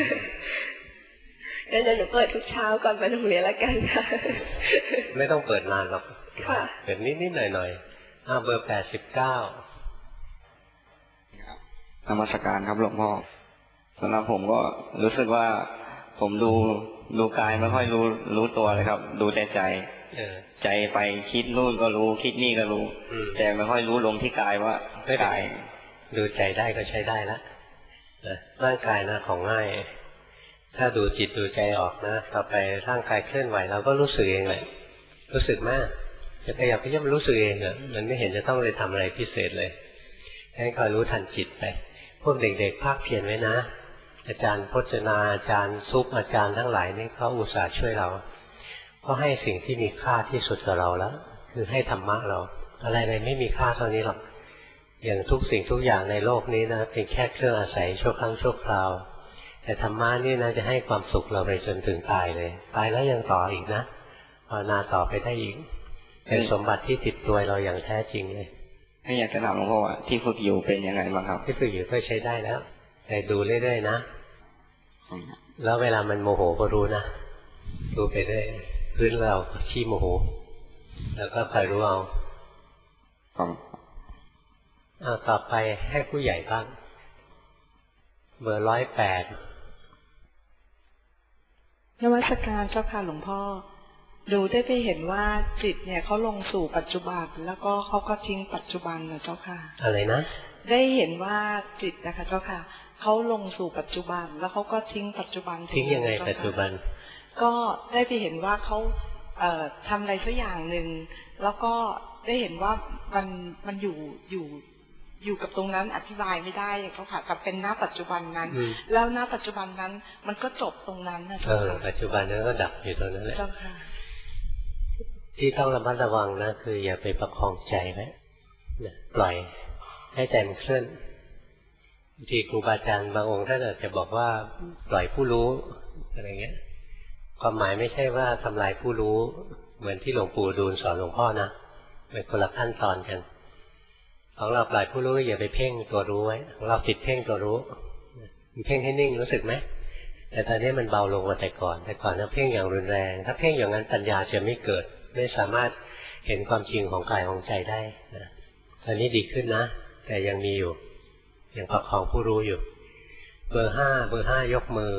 งั้นเดี๋ยวหนูเปิดทุกเช้าก่อนไปโรงเรียนแล้วกันค่ะไม่ต้องเปิดนานหรอกเปิดนิดๆหน่อยๆอ้าวเบอร์แปดสิบเก้านมัสการครับหลวงพ่อสำหรับผมก็รู้สึกว่าผมดูดูกายไม่ค่อยรู้รู้ตัวเลยครับดูแต่ใจใจไปคิดนู่นก็รู้คิดนี่ก็รู้แต่ไม่ค่อยรู้ลงที่กายว่ากายดูใจได้ก็ใช้ได้ละร่างกายนะของง่ายถ้าดูจิตดูใจออกนะต่อไปร่างกายเคลื่อนไหวเราก็รู้สึกเองเลยรู้สึกมากจะขยับขยับรู้สึกเองอ่ะมันไม่เห็นจะต้องเลยทำอะไรพิเศษเลยให้คอยรู้ทันจิตไปพวกเด็กๆภาคเพียรไว้นะอาจารย์พจนาอาจารย์ซุปอาจารย์ทั้งหลายนี่เขาอุตส่าห์ช่วยเราก็ให้สิ่งที่มีค่าที่สุดกับเราแล้วคือให้ธรรมะเราอะไรๆไม่มีค่าเท่านี้หรอกอย่างทุกสิ่งทุกอย่างในโลกนี้นะเป็นแค่เครื่องอาศัยชั่วครั้งชั่วคราวแต่ธรรมะนี่นะจะให้ความสุขเราไปจนถึงตายเลยตายแล้วยังต่ออีกนะภาวนาต่อไปได้อีกเป็นสมบัติที่ติดตัวเราอย่างแท้จริงเลยให้อยากจะถามหลวงพ่อว่าที่ฝึกอยู่เป็นยังไงบ้างครับที่ฝึกอยู่ก็ใช้ได้แล้วแต่ดูเรื่อยๆนะแล้วเวลามันโมโหก็รู้นะดูไปเรื่อยพื้นเราขี้โมโหแล้วก็คอยรู้เอาเอาต่อไปให้ผู้ใหญ่บ้างเบอร์ร้อยแปดนมัสการเจ้าค่ะหลวงพ่อดูได้ไปเห็นว่าจิตเนี่ยเขาลงสู่ปัจจุบันแล้วก็เขาก็ทิ้งปัจจุบันนะเจ้าค่ะอะไรนะได้เห็นว่าจิตนะคะเจ้าค่ะเขาลงสู่ปัจจุบันแล้วเขาก็ทิ้งปัจจุบันทิ้งยังไงปัจจุบันก็ได้ไปเห็นว่าเขาเอ่อทำอะไรสักอย่างหนึ่งแล้วก็ได้เห็นว่ามันมันอยู่อยู่อยู่กับตรงนั้นอธิบายไม่ได้เขาค่ะกับเป็นหน้าปัจจุบันนั้นแล้วหน้าปัจจุบันนั้นมันก็จบตรงนั้นนะเจ้าค่ะปัจจุบันนั้นก็ดับอยู่ตรงนั้นแหละที่ต้องระมัดระวังนะคืออย่าไปประคองใจไว้ปล่อยให้ใจมันเคลื่อนที่ครูบาอาจารย์บางองค์ท่านอาจจะบอกว่าปล่อยผู้รู้อะไรเงี้ยความหมายไม่ใช่ว่าทำลายผู้รู้เหมือนที่หลวงปู่ดูลสอนหลวงพ่อนะเป็นคนละขั้นตอนกันของเราปล่อยผู้รู้อย่าไปเพ่งตัวรู้ไว้ของเราติดเพ่งตัวรู้มันเพ่งให้นิ่งรู้สึกไหมแต่ตอนนี้มันเบาลงกว่าแต่ก่อนแต่ก่อนถ้าเพ่งอย่างรุนแรงถ้าเพ่งอย่างนั้นปัญญาจะไม่เกิดไม่สามารถเห็นความจริงของกายของใจได้นะตอนนี้ดีขึ้นนะแต่ยังมีอยู่ยังประคองผู้รู้อยู่เบอร์ห้าเบอร์ห้ายกมือ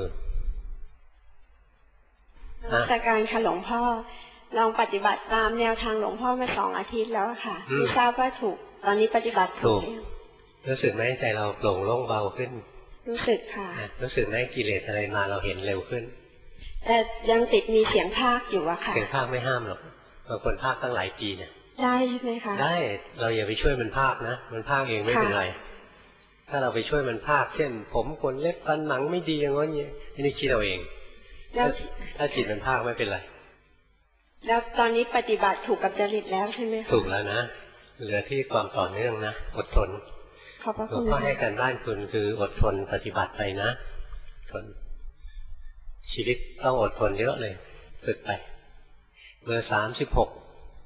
จากการค่ะหลวงพ่อลองปฏิบัติตามแนวทางหลวงพ่อมาสองอาทิตย์แล้วค่ะไม่ทราบว่าถูกตอนนี้ปฏิบัติถูกรู้สึกไหมใจเราโปร่งโล่งเบาขึ้นรู้สึกค่ะรู้สึกไหมกิเลสอะไรมาเราเห็นเร็วขึ้นแต่ยังติดมีเสียงภาคอยู่อะค่ะเสียงภาคไม่ห้ามหรอกบางคนภาคตั้งหลายปีเนี่ยได้ใช่ไหมคะได้เราอย่าไปช่วยมันภาคนะมันภาคเองไม่เป็นไรถ้าเราไปช่วยมันภาคเช่นผมขนเล็บฟันหนังไม่ดีอย่างงี้อันนี้คิดเราเองถ้าจิตมันภาคไม่เป็นไรแล้วตอนนี้ปฏิบัติถูกกับจริตแล้วใช่ไหมคะถูกแล้วนะเหลือที่ความต่อเนื่องนะอดทนหลวงพ่อให้การบ้านคุณคืออดทนปฏิบัติไปนะทนชีวิตต้องอดทนเยอะเลยฝึกไปเบอร์สามสิบหก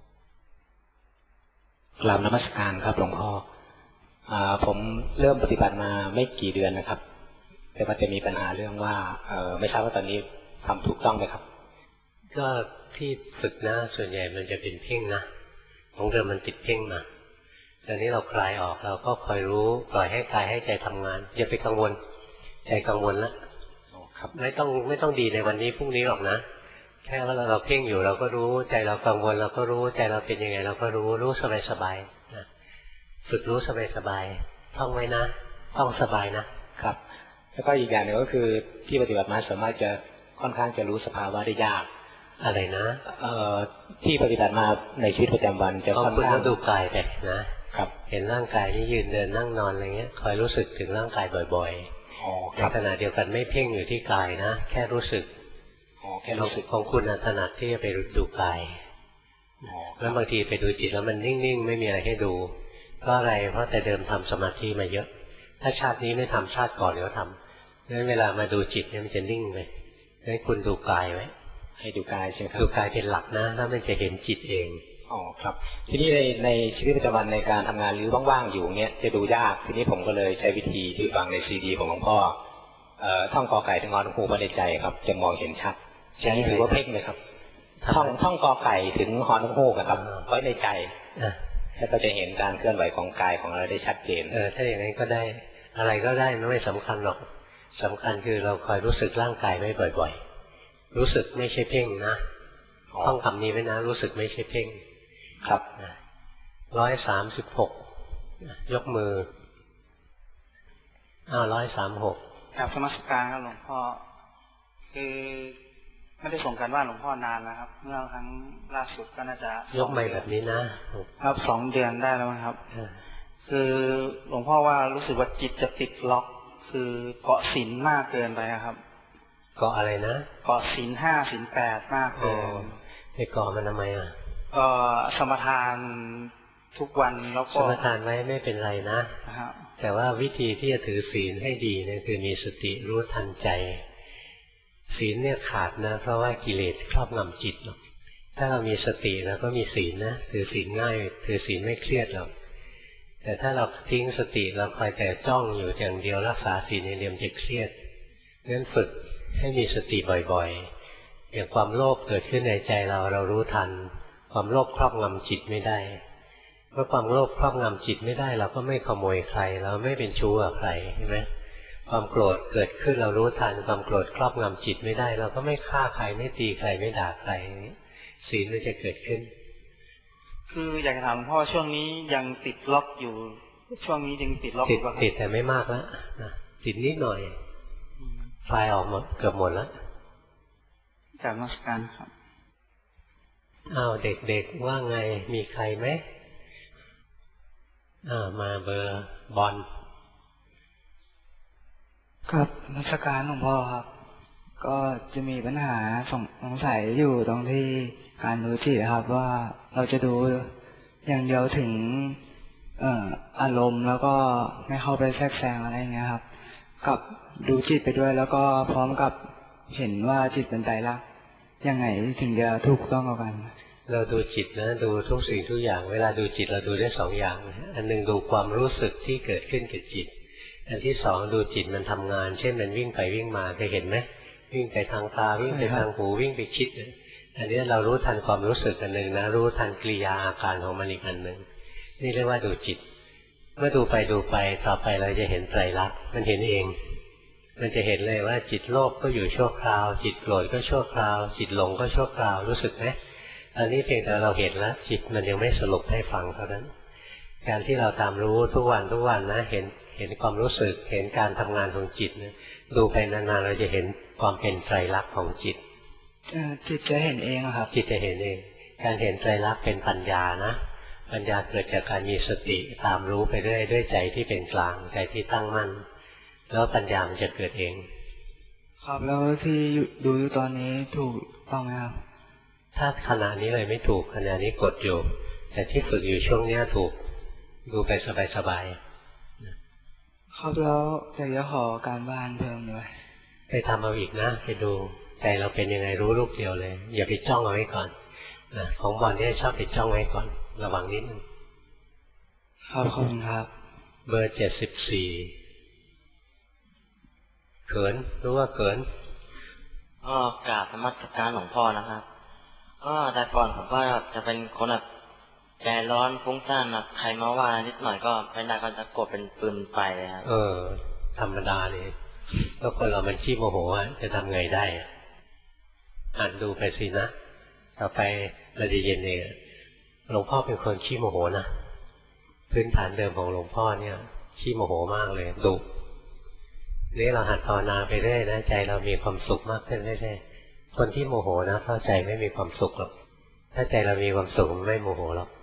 กราบนมัสการครับหลวงพ่อผมเริ่มปฏิบัติมาไม่กี่เดือนนะครับแต่มันจะมีปัญหาเรื่องว่าไม่ทราบว่าตอนนี้ทำถูกต้องไหมครับก็ที่ฝึกนะส่วนใหญ่มันจะเป็นเพ่งนะของเดิมมันติดเพ่งมาตอนนี้เราคลายออกเราก็คอยรู้ปล่อยให้กายให้ใจทำงานอย่าไปกังวลใจกังวลแล้วครับไม่ต้องไม่ต้องดีในวันนี้พรุ่งนี้หรอกนะแค่ว่าเราเพ่งอยู่เราก็รู้ใจเรากังวลเราก็รู้ใจเราเป็นยังไงเราก็รู้รู้สบายสบายนะฝึกรู้สบายสบายท่องไว้นะท่องสบายนะครับแล้วก็อีกอย่างหนึ่งก็คือที่ปฏิบัติมาสามารถจะค่อนข้างจะรู้สภาวะได้ยากอะไรนะเอ่อที่ปฏิบัติมาในชีวิตประจำวันจะค่อนข้างดูกายไปนะครับเห็นร่างกายที่ยืนเดินนั่งนอนอะไรเงี้ยคอยรู้สึกถึงร่างกายบ่อยๆในขณะเดียวกันไม่เพ่งอยู่ที่กายนะแค่รู้สึกแค่รู้สึกของคุณถนัดที่จะไปดูกายแล้วบางทีไปดูจิตแล้วมันนิ่งๆไม่มีอะไรให้ดูเพราะอะไรเพราะแต่เดิมทำสมาธิมาเยอะถ้าชาตินี้ไม่ทำชาติก่อนก็ทำงั้นเวลามาดูจิตเนี่ยมันจะนิ่งเลยให้คุณดูกายไว้ให้ดูกายใช่ไหมครับดูกายเป็นหลักนะแล้วมันจะเห็นจิตเองอ๋อครับทีนี้ในในชีวิตประจำวันในการทำงานหรือว่างๆอยู่เนี้ยจะดูยากทีนี้ผมก็เลยใช้วิธีที่ฟังในซีดีของหลวงพ่อเอ่อท่องกอไก่ถึงงอหูไว้ในใจครับจะมองเห็นชัดใช่ถือว่าเพ่งเลยครับท่องท่องกอไก่ถึงฮอนหูครับไว้ในใจแล้วก็จะเห็นการเคลื่อนไหวของกายของเราได้ชัดเจนเออถ้าอย่างนั้นก็ได้อะไรก็ได้ไม่สำคัญหรอกสำคัญคือเราคอยรู้สึกร่างกายไว้บ่อยๆรู้สึกไม่ใช่เพ่งนะท่องคำนี้ไว้นะรู้สึกไม่ใช่เพ่งครับร้อยสามสิบหกยกมืออ้าวร้อยสามหกกับสมัสการครับหลวงพ่อคือไม่ได้ส่งกันว่าหลวงพ่อนานนะครับเมื่อครั้งล่าสุดก็น่าจะยกไม่แบบนี้นะครับสองเดือนได้แล้วครับคือหลวงพ่อว่ารู้สึกว่าจิตจะติดล็อกคือเกาะศีลมากเกินไปครับเกาะอะไรนะเกาะศีลห้าศีลแปดมากเกินไปเกาะมันทำไมอ่ะก็สมทานทุกวันแล้วก็สมทานไว้ไม่เป็นไรนะแต่ว่าวิธีที่จะถือศีลให้ดีเนี่ยคือมีสติรู้ทันใจศีลเนี่ยขาดนะเพราะว่ากิเลสครอบงำจิตหรอกถ้าเรามีสติแล้วก็มีศีลนะถือศีลง่ายถือศีลไม่เครียดหรอกแต่ถ้าเราทิ้งสติเราคอยแต่จ้องอยู่อย่างเดียวรักษาศีลอย่างเดียวจะเครียดงั้นฝึกให้มีสติบ่อยๆอย่างความโลภเกิดขึ้นในใจเราเรารู้ทันความโลภครอบงำจิตไม่ได้เมื่อความโลภครอบงำจิตไม่ได้เราก็ไม่ขโมยใครเราไม่เป็นชู้กับใครเห็นไหมความโกรธเกิดขึ้นเรารู้ทันความโกรธครอบงำจิตไม่ได้เราก็ไม่ฆ่าใครไม่ตีใครไม่ด่าใครศีลมันจะเกิดขึ้นคืออยากจะถามพ่อช่วงนี้ยังติดล็อกอยู่ช่วงนี้ยังติดล็อกติดติดแต่ไม่มากแล้วติดนิดหน่อยคลายออกหมดเกือบหมดแล้วจากมัสการครับอ้าวเด็กๆว่าไงมีใครไหมอ้าวมาเบอร์บอลครับมัสการหลวงพ่อครับก็จะมีปัญหาสงสัยอยู่ตรงที่การรู้จิตครับว่าเราจะดูอย่างเดียวถึงเอ่ออารมณ์แล้วก็ไม่เข้าไปแทรกแซงอะไรอย่างเงี้ยครับกับดูจิตไปด้วยแล้วก็พร้อมกับเห็นว่าจิตเป็นไตรลักษณ์ยังไงถึงจะถูกต้องกันเราดูจิตนะดูทุกสิ่งทุกอย่างเวลาดูจิตเราดูได้สองอย่างอันหนึ่งดูความรู้สึกที่เกิดขึ้นกับจิตอันที่สองดูจิตมันทำงานเช่นมันวิ่งไปวิ่งมาเคยเห็นไหมวิ่งไปทางตาวิ่งไปทางหูวิ่งไปคิดอันนี้เรารู้ทันความรู้สึกอันหนึ่งนะรู้ทันกิริยาอาการของมันอีกอันหนึ่งนี่เรียกว่าดูจิตเมื่อดูไปดูไปต่อไปเราจะเห็นไตรลักษณ์มันเห็นเองมันจะเห็นเลยว่าจิตโลภก็อยู่ชั่วคราวจิตโกรธก็ชั่วคราวจิตหลงก็ชั่วคราวรู้สึกไหมอันนี้เพียงแต่เราเห็นแล้วจิตมันยังไม่สรุปให้ฟังเท่านั้นการที่เราตามรู้ทุกวันทุกวันนะเห็นเห็นความรู้สึกเห็นการทำงานของจิตนะดูไปนานๆเราจะเห็นความเป็นไตรลักษณ์ของจิตจิตจะเห็นเองครับจิตจะเห็นเองการเห็นไตรลักษณ์เป็นปัญญานะปัญญาเกิดจากการมีสติตามรู้ไปเรื่อยด้วยใจที่เป็นกลางใจที่ตั้งมั่นแล้วปัญญามันจะเกิดเองครับแล้วที่ดูอยู่ตอนนี้ถูกต้องไหมครับถ้าขณะนี้เลยไม่ถูกขณะนี้กดอยู่แต่ที่ฝึกอยู่ช่วงนี้ถูกดูไปสบายๆครับแล้วจะขอการบ้านเพิ่มด้วยไปทำเอาอีกนะไปดูใจเราเป็นยังไงรู้ลูกเดียวเลยอย่าไปจ้องเอาไว้ก่อนนะของบอลเนี่ยชอบไปจ้องไว้ก่อนระวังนิดนึงครับขอบคุณครับเบอร์เจ็ดสิบสี่เขินรู้ว่าเขินก็กราบนมัสการหลวงพ่อนะครับก็แต่ก่อนผมก็จะเป็นคนแบบใจร้อนฟุ้งซ่านแบบใครมาว่านิดหน่อยก็ไม่ได้ก็จะกดเป็นปืนไปเลยครับเออธรรมดาเลยก็คนเรามันขี้โมโหจะทำไงได้อ่านดูไปสินะต่อไปเราจะเย็นเองหลวงพ่อเป็นคนขี้โมโหนะพื้นฐานเดิมของหลวงพ่อเนี่ยขี้โมโหมากเลยดุนี่เราหัดภาวนาไปเรื่อยนะใจเรามีความสุขมากขึ้นเรื่อยๆคนที่โมโหนะเข้าใจไม่มีความสุขหรอกถ้าใจเรามีความสุขไม่โมโหหรอก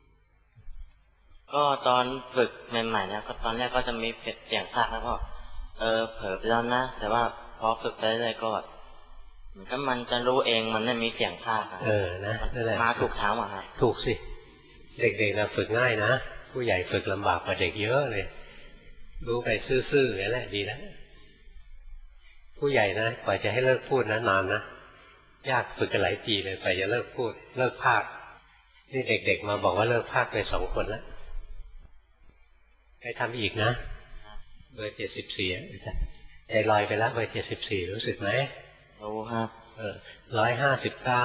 ก็ตอนฝึกใหม่ๆนะก็ตอนแรกก็จะมีเสียงภาคแล้วก็เออเผลอไปแล้วนะแต่ว่าพอฝึกไปเรื่อยๆก็ก็มันจะรู้เองมันไม่มีเสียงภาคเออนะนั่นแหละมาถูกทางอ่ะครับถูกสิเด็กๆนะฝึกง่ายนะผู้ใหญ่ฝึกลำบากกว่าเด็กเยอะเลยรู้ไปซื่อๆนี่แหละดีแล้วผู้ใหญ่นะกว่าจะให้เลิกพูดนะนานนะยากฝึกกันหลายปีเลยกว่าจะเลิกพูดเลิกภาคนี่เด็กๆมาบอกว่าเลิกภาคไปสองคนแล้วให้ทำอีกนะเบอร์เจ็ดสิบสี่ใจลอยไปแล้วเบอร์เจ็ดสิบสี่รู้สึกไหมรู้ครับเออร้อยห้าสิบเก้า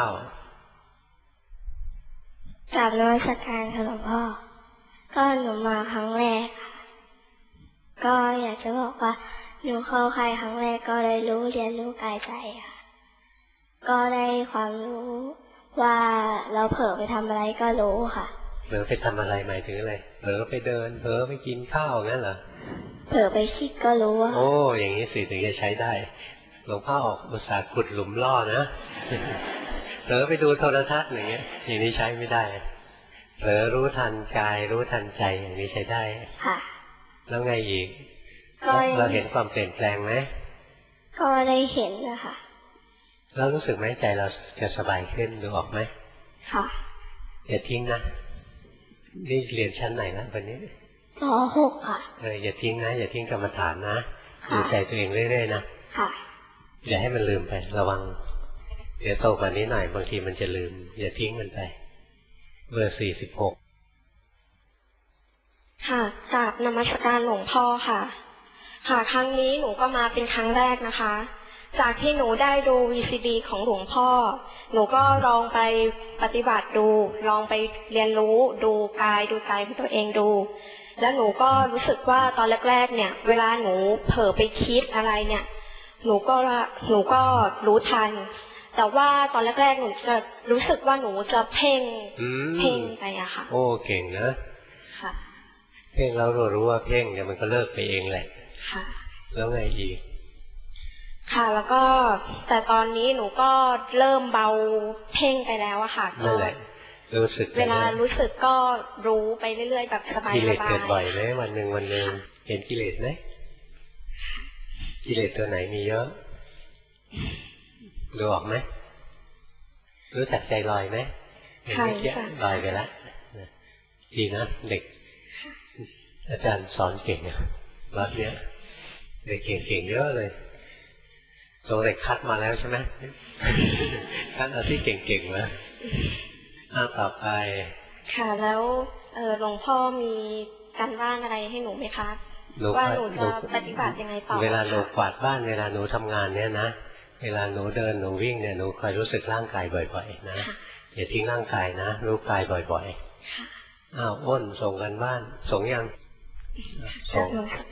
จากนวัตการค่ะหลวงพ่อก็หนูมาครั้งแรกค่ะก็อยากจะบอกว่าหนูเข้าค่ายครั้งแรกก็ได้รู้เรียนรู้กายใจค่ะก็ได้ความรู้ว่าเราเผลอไปทำอะไรก็รู้ค่ะเผลอไปทำอะไรหมายถึงอะไรเผลอไปเดินเผลอไปกินข้าวงั้นเหรอเผลอไปคิดก็รู้ว่าโอ้อย่างนี้สิถึงจะใช้ได้หลวงพ่อออกอุตส่าห์ขุดหลุมล่อนะเผลอไปดูโทรทัศน์อย่างเงี้ยอย่างนี้ใช้ไม่ได้เผลอรู้ทันกายรู้ทันใจอย่างนี้ใช้ได้ค่ะแล้วไงอีกเราเห็นความเปลี่ยนแปลงไหมก็ได้เห็นนะคะแล้วรู้สึกไหมใจเราจะสบายขึ้นดูออกไหมค่ะอย่าทิ้งนะนี่เรียนชั้นไหนแล้ววันนี้ป.หกค่ะเอออย่าทิ้งนะอย่าทิ้งกรรมฐานนะดูใจตัวเองเรื่อยๆนะค่ะอย่าให้มันลืมไประวังเดี๋ยวโตกว่านี้หน่อยบางทีมันจะลืมอย่าทิ้งมันไปเบอร์สี่สิบหกค่ะกราบนมัสการหลวงพ่อค่ะค่ะครั้งนี้หนูก็มาเป็นครั้งแรกนะคะจากที่หนูได้ดู วี ซี ดี ของหลวงพ่อหนูก็ลองไปปฏิบัติดูลองไปเรียนรู้ดูกายดูใจของตัวเองดูแล้วหนูก็รู้สึกว่าตอนแรกๆเนี่ยเวลาหนูเผลอไปคิดอะไรเนี่ยหนูก็หนูก็รู้ทันแต่ว่าตอนแรกๆหนูจะรู้สึกว่าหนูจะเพ่งเพ่งไปอะค่ะโอ้เก่งนะค่ะเพ่งแล้วเรารู้ว่าเพ่งเดี๋ยวมันก็เลิกไปเองแหละค่ะแล้วไงอีกค่ะแล้วก็แต่ตอนนี้หนูก็เริ่มเบาเพ่งไปแล้วอะค่ะนั่นแหละรู้สึกเวลารู้สึกก็รู้ไปเรื่อยๆแบบสบายๆกิเลสเกิดบ่อยไหมวันหนึ่งวันหนึ่งเห็นกิเลสไหมกิเลสตัวไหนมีเยอะดูออกไหมรู้จักใจลอยไหมใช่ค่ะลอยไปแล้วดีนะเด็กอาจารย์สอนเก่งนะรัดเนี้ยเด็กเก่งๆเยอะเลยสงสัยคัดมาแล้วใช่ไหมคัดเอาที่เก่งๆมาอ้าต่อไปค่ะแล้วหลวงพ่อมีการบ้านอะไรให้หนูไหมคะว่าหนูจะปฏิบัติยังไงต่อเวลาหนูกวาดบ้านเวลาหนูทำงานเนี่ยนะเวลาหนูเดินหนูวิ่งเนี่ยหนูคอยรู้สึกร่างกายบ่อยๆนะอย่าทิ้งร่างกายนะรู้กายบ่อยๆอ้าวอ้นส่งกันบ้านส่งยังส่ง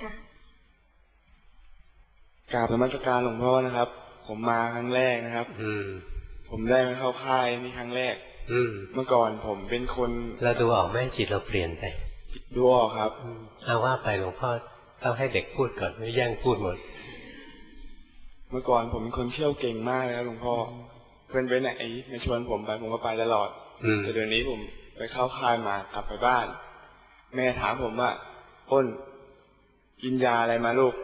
กราบนมัสการหลวงพ่อนะครับผมมาครั้งแรกนะครับอืมผมได้มาเข้าค่ายนี่ครั้งแรกอืมเมื่อก่อนผมเป็นคนเราดูออกไหมจิตเราเปลี่ยนไปดูออกครับเอาว่าไปหลวงพ่อต้องให้เด็กพูดก่อนไม่แย่งพูดหมดเมื่อก่อนผมเป็นคนเที่ยวเก่งมากเลยครับหลวงพ่อเพื่อนไปไหนมาชวนผมไปผมก็ไปตลอดแต่เดี๋ยวนี้ผมไปเข้าค่ายมากลับไปบ้านแม่ถามผมว่าอ้นกินยาอะไรมาลูก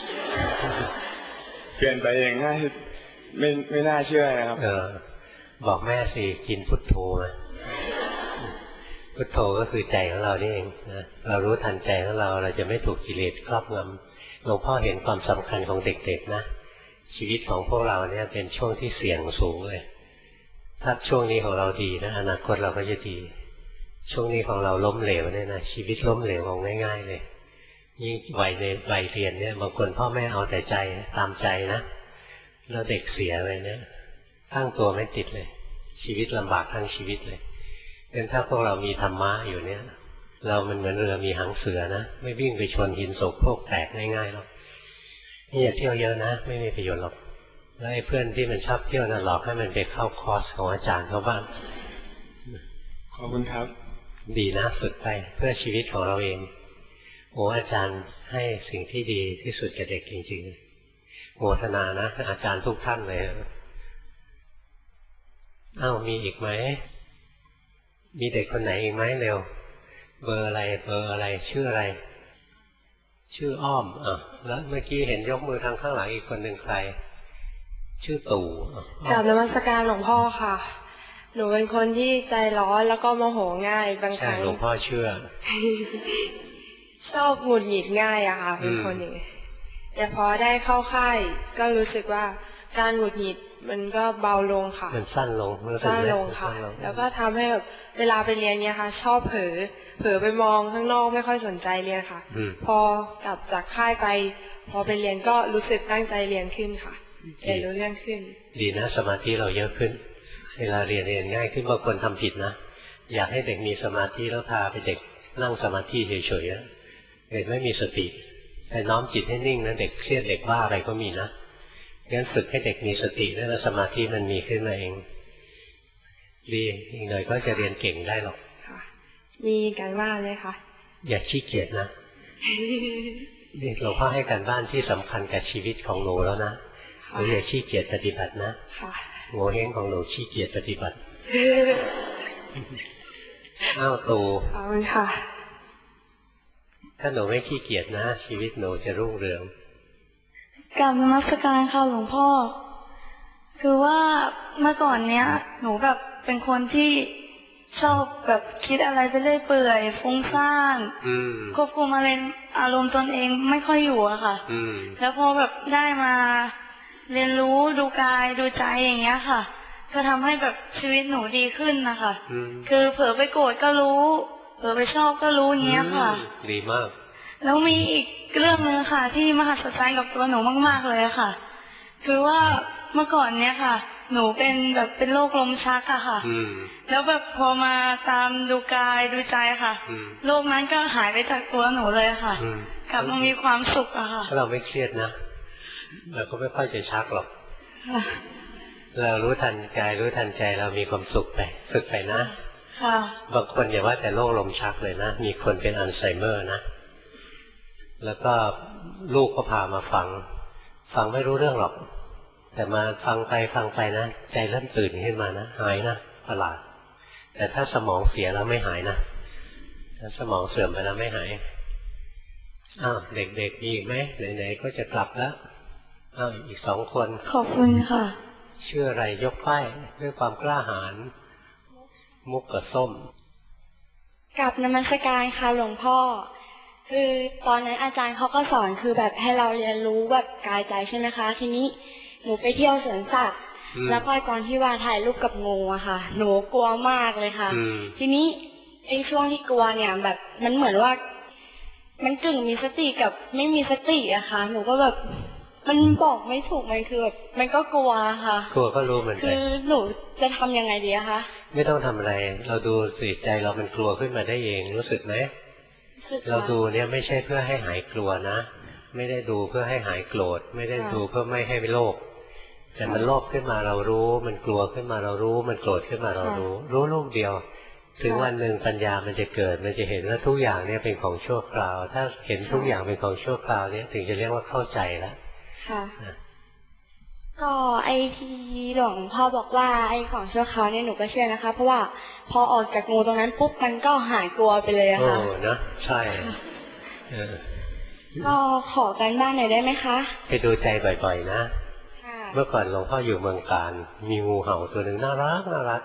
เปลี่ยนไปอย่างง่ายไม่ไม่น่าเชื่อนะครับเออบอกแม่สิกินพุทโธมาพุทโธก็คือใจของเรานี่เองนะเรารู้ทันใจของเราเราจะไม่ถูกกิเลสครอบงำหลวงพ่อเห็นความสำคัญของเด็กๆนะชีวิตของพวกเราเนี่ยเป็นช่วงที่เสี่ยงสูงเลยถ้าช่วงนี้ของเราดีนะอนาคตเราก็จะดีช่วงนี้ของเราล้มเหลวเนี่ยนะชีวิตล้มเหลวของง่ายๆเลยนี่วัยในวัยเรียนเนี่ยบางคนพ่อแม่เอาแต่ใจตามใจนะแล้วเด็กเสียเลยเนี่ยตั้งตัวไม่ติดเลยชีวิตลำบากทั้งชีวิตเลยดังนั้นถ้าพวกเรามีธรรมะอยู่เนี่ยเรามันเหมือนเรือมีหางเสือนะไม่วิ่งไปชนหินโสโครกแตกง่ายๆหรอกนี่อย่าเที่ยวเยอะนะไม่มีประโยชน์หรอกแล้วไอ้เพื่อนที่มันชอบเที่ยวน่ะหลอกให้มันไปเข้าคอร์สของอาจารย์เขาบ้างขอบคุณครับดีนะฝึกไปเพื่อชีวิตของเราเองโอ้อาจารย์ให้สิ่งที่ดีที่สุดแก่เด็กจริงๆโมทนานะอาจารย์ทุกท่านเลยอ้าวมีอีกไหมมีเด็กคนไหนอีกไหมเร็วเบอร์อะไรเบอร์อะไรชื่ออะไรชื่ออ้อมอ่ะแล้วเมื่อกี้เห็นยกมือทางข้างหลังอีกคนหนึ่งใครชื่อตู่กราบนมัสการหลวงพ่อค่ะหนูเป็นคนที่ใจร้อนแล้วก็โมโหง่ายบางครั้งหลวงพ่อเชื่อชอบหงุดหงิดง่ายอะค่ะเป็นคนอย่างนี้แต่พอได้เข้าค่ายก็รู้สึกว่าการหงุดหงิดมันก็เบาลงค่ะมันสั้นลงสั้นลงค่ะแล้วก็ทำให้แบบเวลาไปเรียนเนี่ยค่ะชอบเผลอเผลอไปมองข้างนอกไม่ค่อยสนใจเรียนค่ะพอกลับจากค่ายไปพอไปเรียนก็รู้สึกตั้งใจเรียนขึ้นค่ะเรียนรู้เรื่องขึ้นดีนะสมาธิเราเยอะขึ้นเวลาเรียนเรียนง่ายขึ้นบางคนทำผิดนะอยากให้เด็กมีสมาธิแล้วพาไปเด็กนั่งสมาธิเฉยๆเด็กไม่มีสติแต่น้อมจิตให้นิ่งนะเด็กเครียดเด็กบ้าอะไรก็มีนะงั้นฝึกให้เด็กมีสติแล้วสมาธิมันมีขึ้นมาเองดีอีกหน่อยก็จะเรียนเก่งได้หรอกมีการบ้านไหมคะอย่าขี้เกียจนะนี่หลวงพ่อให้การบ้านที่สำคัญกับชีวิตของหนูแล้วนะหนูอย่าขี้เกียจปฏิบัตินะโง่เฮงของหนูขี้เกียจปฏิบัติอ้าวตูขอบคุณค่ะถ้าหนูไม่ขี้เกียจนะชีวิตหนูจะรุ่งเรืองกราบนมัสการค่ะหลวงพ่อคือว่าเมื่อก่อนเนี้ยหนูแบบเป็นคนที่ชอบแบบคิดอะไรไปเรื่อยเปื่อยฟุ้งซ่านควบคุมอะไรอารมณ์ตนเองไม่ค่อยอยู่อะค่ะแล้วพอแบบได้มาเรียนรู้ดูกายดูใจอย่างเงี้ยค่ะก็ทำให้แบบชีวิตหนูดีขึ้นนะคะคือเผลอไปโกรธก็รู้เผลอไปชอบก็รู้อย่างเงี้ยค่ะดีมากแล้วมีอีกเรื่องนึงค่ะที่มหัศจรรย์กับตัวหนูมากๆเลยค่ะคือว่าเมื่อก่อนเนี้ยค่ะหนูเป็นแบบเป็นโรคลมชักอะค่ะแล้วแบบพอมาตามดูกายดูใจค่ะโรคนั้นก็หายไปจากตัวหนูเลยค่ะกลับมามีความสุขอะค่ะถ้าเราไม่เครียดนะเราก็ไม่ค่อยจะชักหรอกเรารู้ทันกายรู้ทันใจเรามีความสุขไปฝึกไปนะบางคนอย่าว่าแต่โรคลมชักเลยนะมีคนเป็นอัลไซเมอร์นะแล้วก็ลูกก็พามาฟังฟังไม่รู้เรื่องหรอกแต่มาฟังไปฟังไปนะใจเริ่มตื่นขึ้นมานะหายนะประหลาดแต่ถ้าสมองเสียแล้วไม่หายนะถ้าสมองเสื่อมไปแล้วไม่หายอ้าวเด็กๆมีอีกไหมไหนๆก็จะกลับแล้วอ้าวอีกสองคนขอบคุณค่ะชื่ออะไรยกป้ายด้วยความกล้าหาญมุกกับส้มกับนมัสการค่ะหลวงพ่อคือตอนนั้นอาจารย์เขาก็สอนคือแบบให้เราเรียนรู้แบบกายใจใช่ไหมคะทีนี้หนูไปเที่ยวสวนสัตว์แล้วก็ตอนที่ว่าถ่ายรูปกับงูอะค่ะหนูกลัวมากเลยค่ะทีนี้ไอ้ช่วงที่กลัวเนี่ยแบบมันเหมือนว่ามันกึ่งมีสติกับไม่มีสติอะค่ะหนูก็แบบมันบอกไม่ถูกมันคือแบบมันก็กลัวค่ะกลัวก็รู้เหมือนกันคือหนูจะทำยังไงดีอะคะไม่ต้องทำอะไรเราดูสิใจเรามันกลัวขึ้นมาได้เองรู้สึกไหมเราดูเนี่ยไม่ใช่เพื่อให้หายกลัวนะไม่ได้ดูเพื่อให้หายโกรธไม่ได้ดูเพื่อไม่ให้โลภแต่มันโลภขึ้นมาเรารู้มันกลัวขึ้นมาเรารู้มันโกรธขึ้นมาเรารู้รู้ลูกเดียวถึงวันหนึ่งปัญญามันจะเกิดมันจะเห็นว่าทุกอย่างเนี่ยเป็นของชั่วคราวถ้าเห็นทุกอย่างเป็นของชั่วคราวเนี่ยถึงจะเรียกว่าเข้าใจแล้วค่ะก็ไอ้ที่หลวงพ่อบอกว่าไอ้ของชั่วคราวเนี่ยหนูก็เชื่อนะคะเพราะว่าพอออกจากงูตรงนั้นปุ๊บมันก็หายกลัวไปเลยอะค่ะโอ้นะใช่ก็ขอกันบ้านหน่อยได้ไหมคะไปดูใจบ่อยๆนะเมื่อก่อนหลวงพ่ออยู่เมืองการมีงูเห่าตัวหนึ่งน่ารักน่ารัก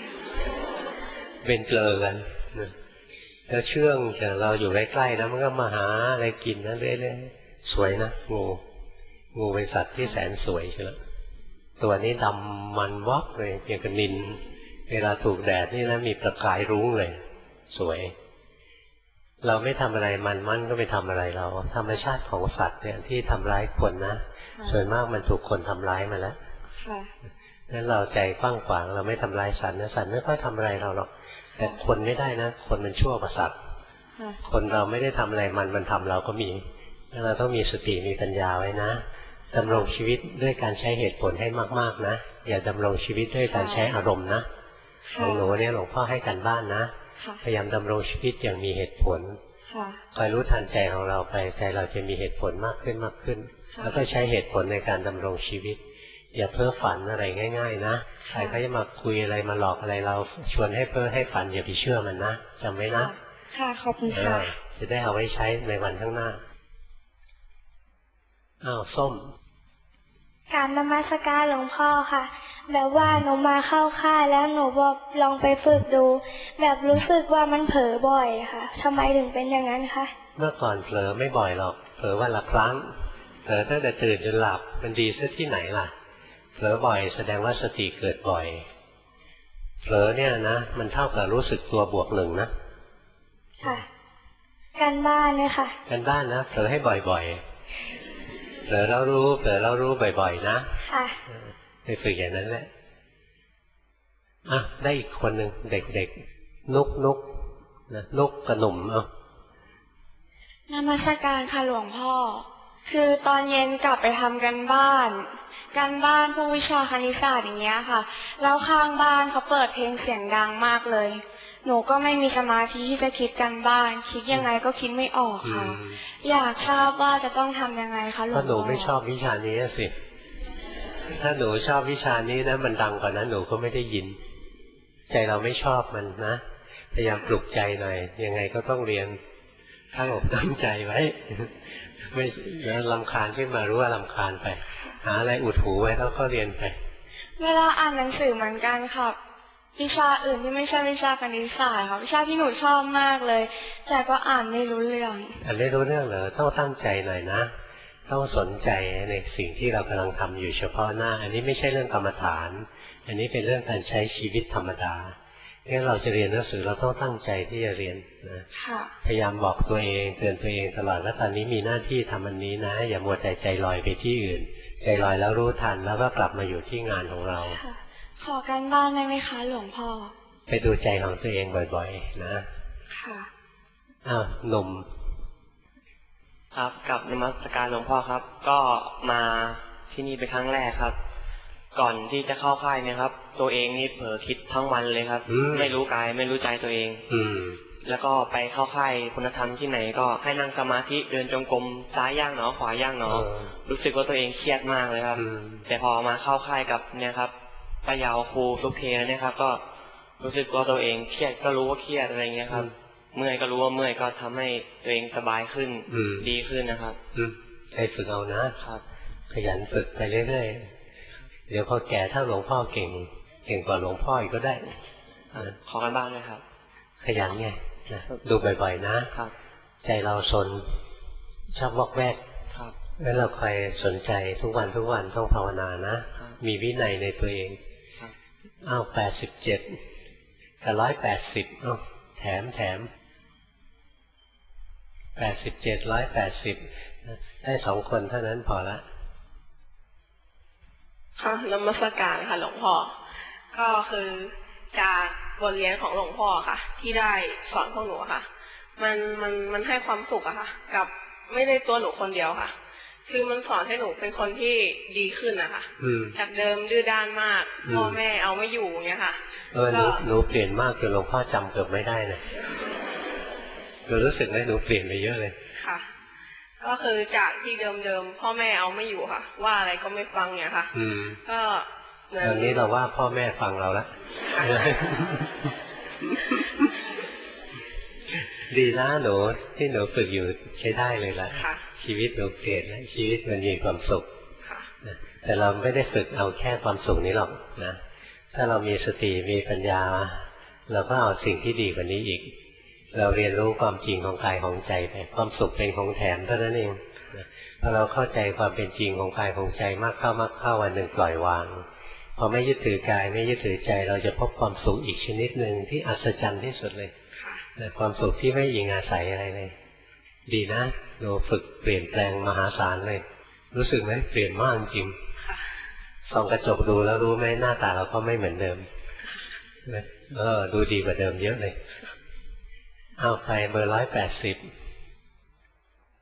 เป็นเกลือกันแล้วเชื่องแต่เราอยู่ใกล้ๆนะมันก็มาหาอะไรกินนะเรื่อยๆสวยนะงูงูเป็นสัตว์ที่แสนสวยใช่ไหมตัวนี้ดำมันวับเลยเพียงกับนิลเวลาถูกแดดนี่นะมีประกายรุ้งเลยสวยเราไม่ทำอะไรมันมันก็ไม่ทำอะไรเราธรรมชาติของสัตว์เนี่ยที่ทำร้ายคนนะส่วนมากมันถูกคนทำร้ายมาแล้วนั้นเราใจกว้างขวางเราไม่ทำร้ายสัตว์นะสัตว์ไม่ค่อยทำอะไรเราหรอกแต่คนไม่ได้นะคนมันชั่วกว่าสัตว์คนเราไม่ได้ทำอะไรมันมันทำเราก็มีเราต้องมีสติมีปัญญาไว้นะดำรงชีวิตด้วยการใช้เหตุผลให้มากๆนะอย่าดำรงชีวิตด้วยการใช้อารมณ์นะของหนูเนี่ยหลวงพ่อให้กันบ้านนะพยายามดำรงชีวิตอย่างมีเหตุผลคอยรู้ทันใจของเราไปใจเราจะมีเหตุผลมากขึ้นมากขึ้นแล้วก็ใช้เหตุผลในการดำรงชีวิตอย่าเพ้อฝันอะไรง่ายๆนะใครเขาจะมาคุยอะไรมาหลอกอะไรเราชวนให้เพ้อให้ฝันอย่าไปเชื่อมันนะจำไว้นะค่ะขอบคุณค่ะจะได้เอาไว้ใช้ในวันข้างหน้าอ้าวส้มการนมัสการหลวงพ่อค่ะแบบว่าหนูมาเข้าค่ายแล้วหนูบอกลองไปฝึกดูแบบรู้สึกว่ามันเผลอบ่อยค่ะทำไมถึงเป็นอย่างนั้นคะเมื่อก่อนเผลอไม่บ่อยหรอกเผลอวันละครั้งเผลอตั้งแต่ตื่นจนหลับมันดีซะที่ไหนล่ะเผลอบ่อยแสดงว่าสติเกิดบ่อยเผลอเนี่ยนะมันเท่ากับรู้สึกตัวบวกหนึ่งนะค่ะการบ้านเนี่ยค่ะการบ้านนะเผลอให้บ่อยๆเผลอแล้วรู้เผลอแล้วรู้บ่อยๆนะค่ะไปฝึกอย่างนั้นแหละอ่ะได้อีกคนหนึ่งเด็กๆนุกนุกนะนุกกระหนุ่มเอานมัสการค่ะหลวงพ่อคือตอนเย็นกลับไปทำกันบ้านการบ้านพวกวิชาคณิตศาสตร์อย่างเงี้ยค่ะแล้วข้างบ้านเขาเปิดเพลงเสียงดังมากเลยหนูก็ไม่มีสมาธิที่จะคิดกันบ้านคิดยังไงก็คิดไม่ออกค่ะอยากทราบว่าจะต้องทำยังไงคะหลวงพ่อถ้าหนูไม่ชอบวิชานี้สิถ้าหนูชอบวิชานี้นะมันดังกว่านั้นหนูก็ไม่ได้ยินใจเราไม่ชอบมันนะพยายามปลุกใจหน่อยยังไงก็ต้องเรียนตั้งอกตั้งใจไว้ไม่แล้วรำคาญขึ้นมารู้ว่ารำคาญไปหาอะไรอุดหูไว้แล้วก็เรียนไปเวลาอ่านหนังสือเหมือนกันค่ะวิชาอื่นที่ไม่ใช่วิชาคณิตศาสตร์ค่ะวิชาที่หนูชอบมากเลยแต่ก็อ่านไม่รู้เรื่องอ่านไม่รู้เรื่องเหรอต้องตั้งใจหน่อยนะต้องสนใจในสิ่งที่เรากำลังทำอยู่เฉพาะหน้าอันนี้ไม่ใช่เรื่องกรรมฐานอันนี้เป็นเรื่องการใช้ชีวิตธรรมดางั้นเราจะเรียนหนังสือเราต้องตั้งใจที่จะเรียนนะพยายามบอกตัวเองเตือนตัวเองตลอดว่าตอนนี้มีหน้าที่ทำอันนี้นะอย่ามัวแต่ใจลอยไปที่อื่นใจลอยแล้วรู้ทันแล้วก็กลับมาอยู่ที่งานของเราขอการบ้านได้ไหมคะหลวงพ่อไปดูใจของตัวเองบ่อยๆนะค่ะอ้าวหนุ่มครับกับนมัสการหลวงพ่อครับก็มาที่นี่เป็นครั้งแรกครับก่อนที่จะเข้าค่ายเนี่ยครับตัวเองนี่เผลอคิดทั้งวันเลยครับไม่รู้กายไม่รู้ใจตัวเองแล้วก็ไปเข้าค่ายคุณธรรมที่ไหนก็ให้นั่งสมาธิเดินจงกรมซ้ายย่างหนอขวาย่างหนอรู้สึกว่าตัวเองเครียดมากเลยครับแต่พอมาเข้าค่ายกับเนี่ยครับป้ายาวครูสุเคเนี่ยครับก็รู้สึกว่าตัวเองเครียดก็รู้ว่าเครียดอะไรเงี้ยครับเมื่อยก็รู้ว่าเมื่อยก็ทำให้ตัวเองสบายขึ้นดีขึ้นนะครับใช้ฝึกเอานะครับขยันฝึกไปเรื่อยๆเดี๋ยวพอแก่ถ้าหลวงพ่อเก่งเก่งกว่าหลวงพ่ออีกก็ได้ขอกันบ้างเลยครับขยันไงนะดูบ่อยๆนะใจเราสนชอบวอกแวกแล้วเราคอยสนใจทุกวันทุกวันต้องภาวนานะมีวินัยในตัวเองอ้าวแปดสิบเจ็ดกับร้อยแปดสิบอ้าวแถมแถมแปดสิบเจ็ดร้อยแปดสิบได้สองคนเท่านั้นพอละค่ะนมัสการค่ะหลวงพ่อก็คือจากบทเรียนของหลวงพ่อค่ะที่ได้สอนพวกหนูค่ะมันมันมันให้ความสุขอะค่ะกับไม่ได้ตัวหนูคนเดียวค่ะคือมันสอนให้หนูเป็นคนที่ดีขึ้นอะค่ะจากเดิมดื้อด้านมากพ่อแม่เอาไม่อยู่เงี้ยค่ะเออหนูหนูเปลี่ยนมากจนหลวงพ่อจำเกือบไม่ได้นะหนูรู้สึกไหมหนูเปลี่ยนไปเยอะเลยค่ะก็คือจากที่เดิมๆพ่อแม่เอาไม่อยู่ค่ะว่าอะไรก็ไม่ฟังเนี่ยค่ะก็ตอนนี้เราว่าพ่อแม่ฟังเราแล้วดีนะหนูที่หนูฝึกอยู่ใช้ได้เลยละชีวิตหนูเปลี่ยนแล้วชีวิตมันมีความสุขแต่เราไม่ได้ฝึกเอาแค่ความสุขนี้หรอกนะถ้าเรามีสติมีปัญญาเราก็เอาสิ่งที่ดีกว่านี้อีกเราเรียนรู้ความจริงของกายของใจไปความสุขเป็นของแถมเท่านั้นเองพอเราเข้าใจความเป็นจริงของกายของใจมากเข้ามากเข้าวันหนึ่งปล่อยวางพอไม่ยึดถือกายไม่ยึดถือใจเราจะพบความสุขอีกชนิดหนึ่งที่อัศจรรย์ที่สุดเลยความสุขที่ไม่ยิงอาศัยอะไรเลยดีนะเราฝึกเปลี่ยนแปลงมหาศาลเลยรู้สึกไหมเปลี่ยนมากจริงส่องกระจกดูแล้วรู้ไหมหน้าตาเราก็ไม่เหมือนเดิมเออดูดีกว่าเดิมเยอะเลยเอาไปเบอร์ร้อยแปดสิบ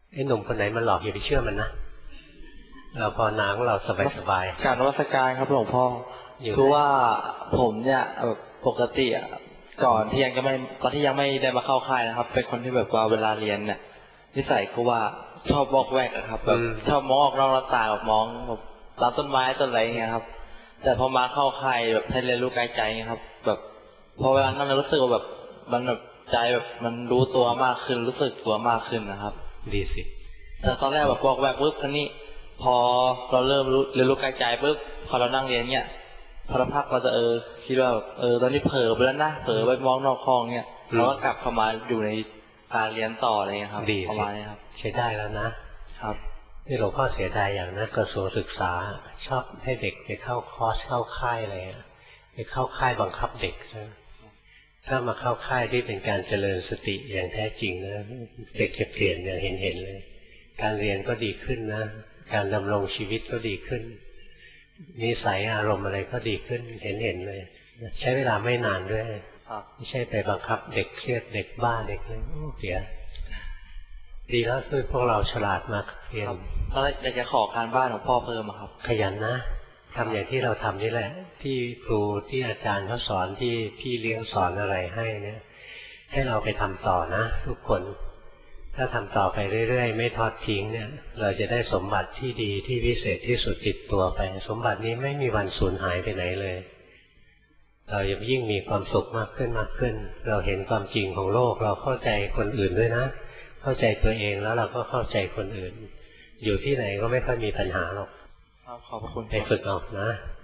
ไอ้หนุ่มคนไหนมันหลอกอย่าไปเชื่อมันนะเราพอนางเราสบายสบายการนมัสการครับหลวงพ่อคือว่าผมเนี่ยปกติก่อนที่ยังจะไม่ตอนที่ยังไม่ได้มาเข้าค่ายนะครับเป็นคนที่แบบว่าเวลาเรียนเนี่ยนิสัยคือว่าชอบบอกแวกครับแบบชอบมองออกนอกหน้าต่างแบบมองแบบตามต้นไม้ต้นอะไรเงี้ยครับแต่พอมาเข้าค่ายแบบให้เรียนรู้กายใจครับแบบพอเวลานั้นรู้สึกว่าแบบมันแบบใจแบบมันรู้ตัวมากขึ้นรู้สึกตัวมากขึ้นนะครับดีสิแต่ตอนแรกแบบบอกแวกปุ๊บครั้นี้พอเราเริ่มรู้เรียนรู้กายใจปุ๊บพอเรานั่งเรียนเนี่ยพอเราพักเราจะเออคิดว่าเออตอนนี้เผลอไปแล้วนะเผลอไปมองนอกห้องเนี่ยเราก็กลับเข้ามาอยู่ในการเรียนต่ออะไรเงี้ยครับดีประมาณนี้ครับใช้ได้แล้วนะครับนี่หลวงพ่อเสียดายอย่างนะกระทรวงศึกษาชอบให้เด็กไปเข้าคอร์สเข้าค่ายอะไรไปเข้าค่ายบังคับเด็กถ้ามาเข้าค่ายที่เป็นการเจริญสติอย่างแท้จริงนะเด็กจะเปลี่ยนอย่างเห็นเห็นเลยการเรียนก็ดีขึ้นนะการดำรงชีวิตก็ดีขึ้นนิสัยอารมณ์อะไรก็ดีขึ้นเห็นเห็นเลยใช้เวลาไม่นานด้วยไม่ใช่ไปบังคับเด็กเครียดเด็กบ้าเด็กอะไรเสียดีแล้วคือพวกเราฉลาดมากเรียนแล้วอยากจะขอการบ้านของพ่อเพิ่มครับขยันนะทำอย่างที่เราทำนี่แหละที่ครูที่อาจารย์เขาสอนที่พี่เลี้ยงสอนอะไรให้เนี่ยให้เราไปทำต่อนะทุกคนถ้าทำต่อไปเรื่อยๆไม่ทอดทิ้งเนี่ยเราจะได้สมบัติที่ดีที่พิเศษที่สุดติดตัวไปสมบัตินี้ไม่มีวันสูญหายไปไหนเลยเราจะยิ่งมีความสุขมากขึ้นมากขึ้นเราเห็นความจริงของโลกเราเข้าใจคนอื่นด้วยนะเข้าใจตัวเองแล้วเราก็เข้าใจคนอื่นอยู่ที่ไหนก็ไม่ค่อยมีปัญหาหรอกขอบคุณไปฝึกเอานะ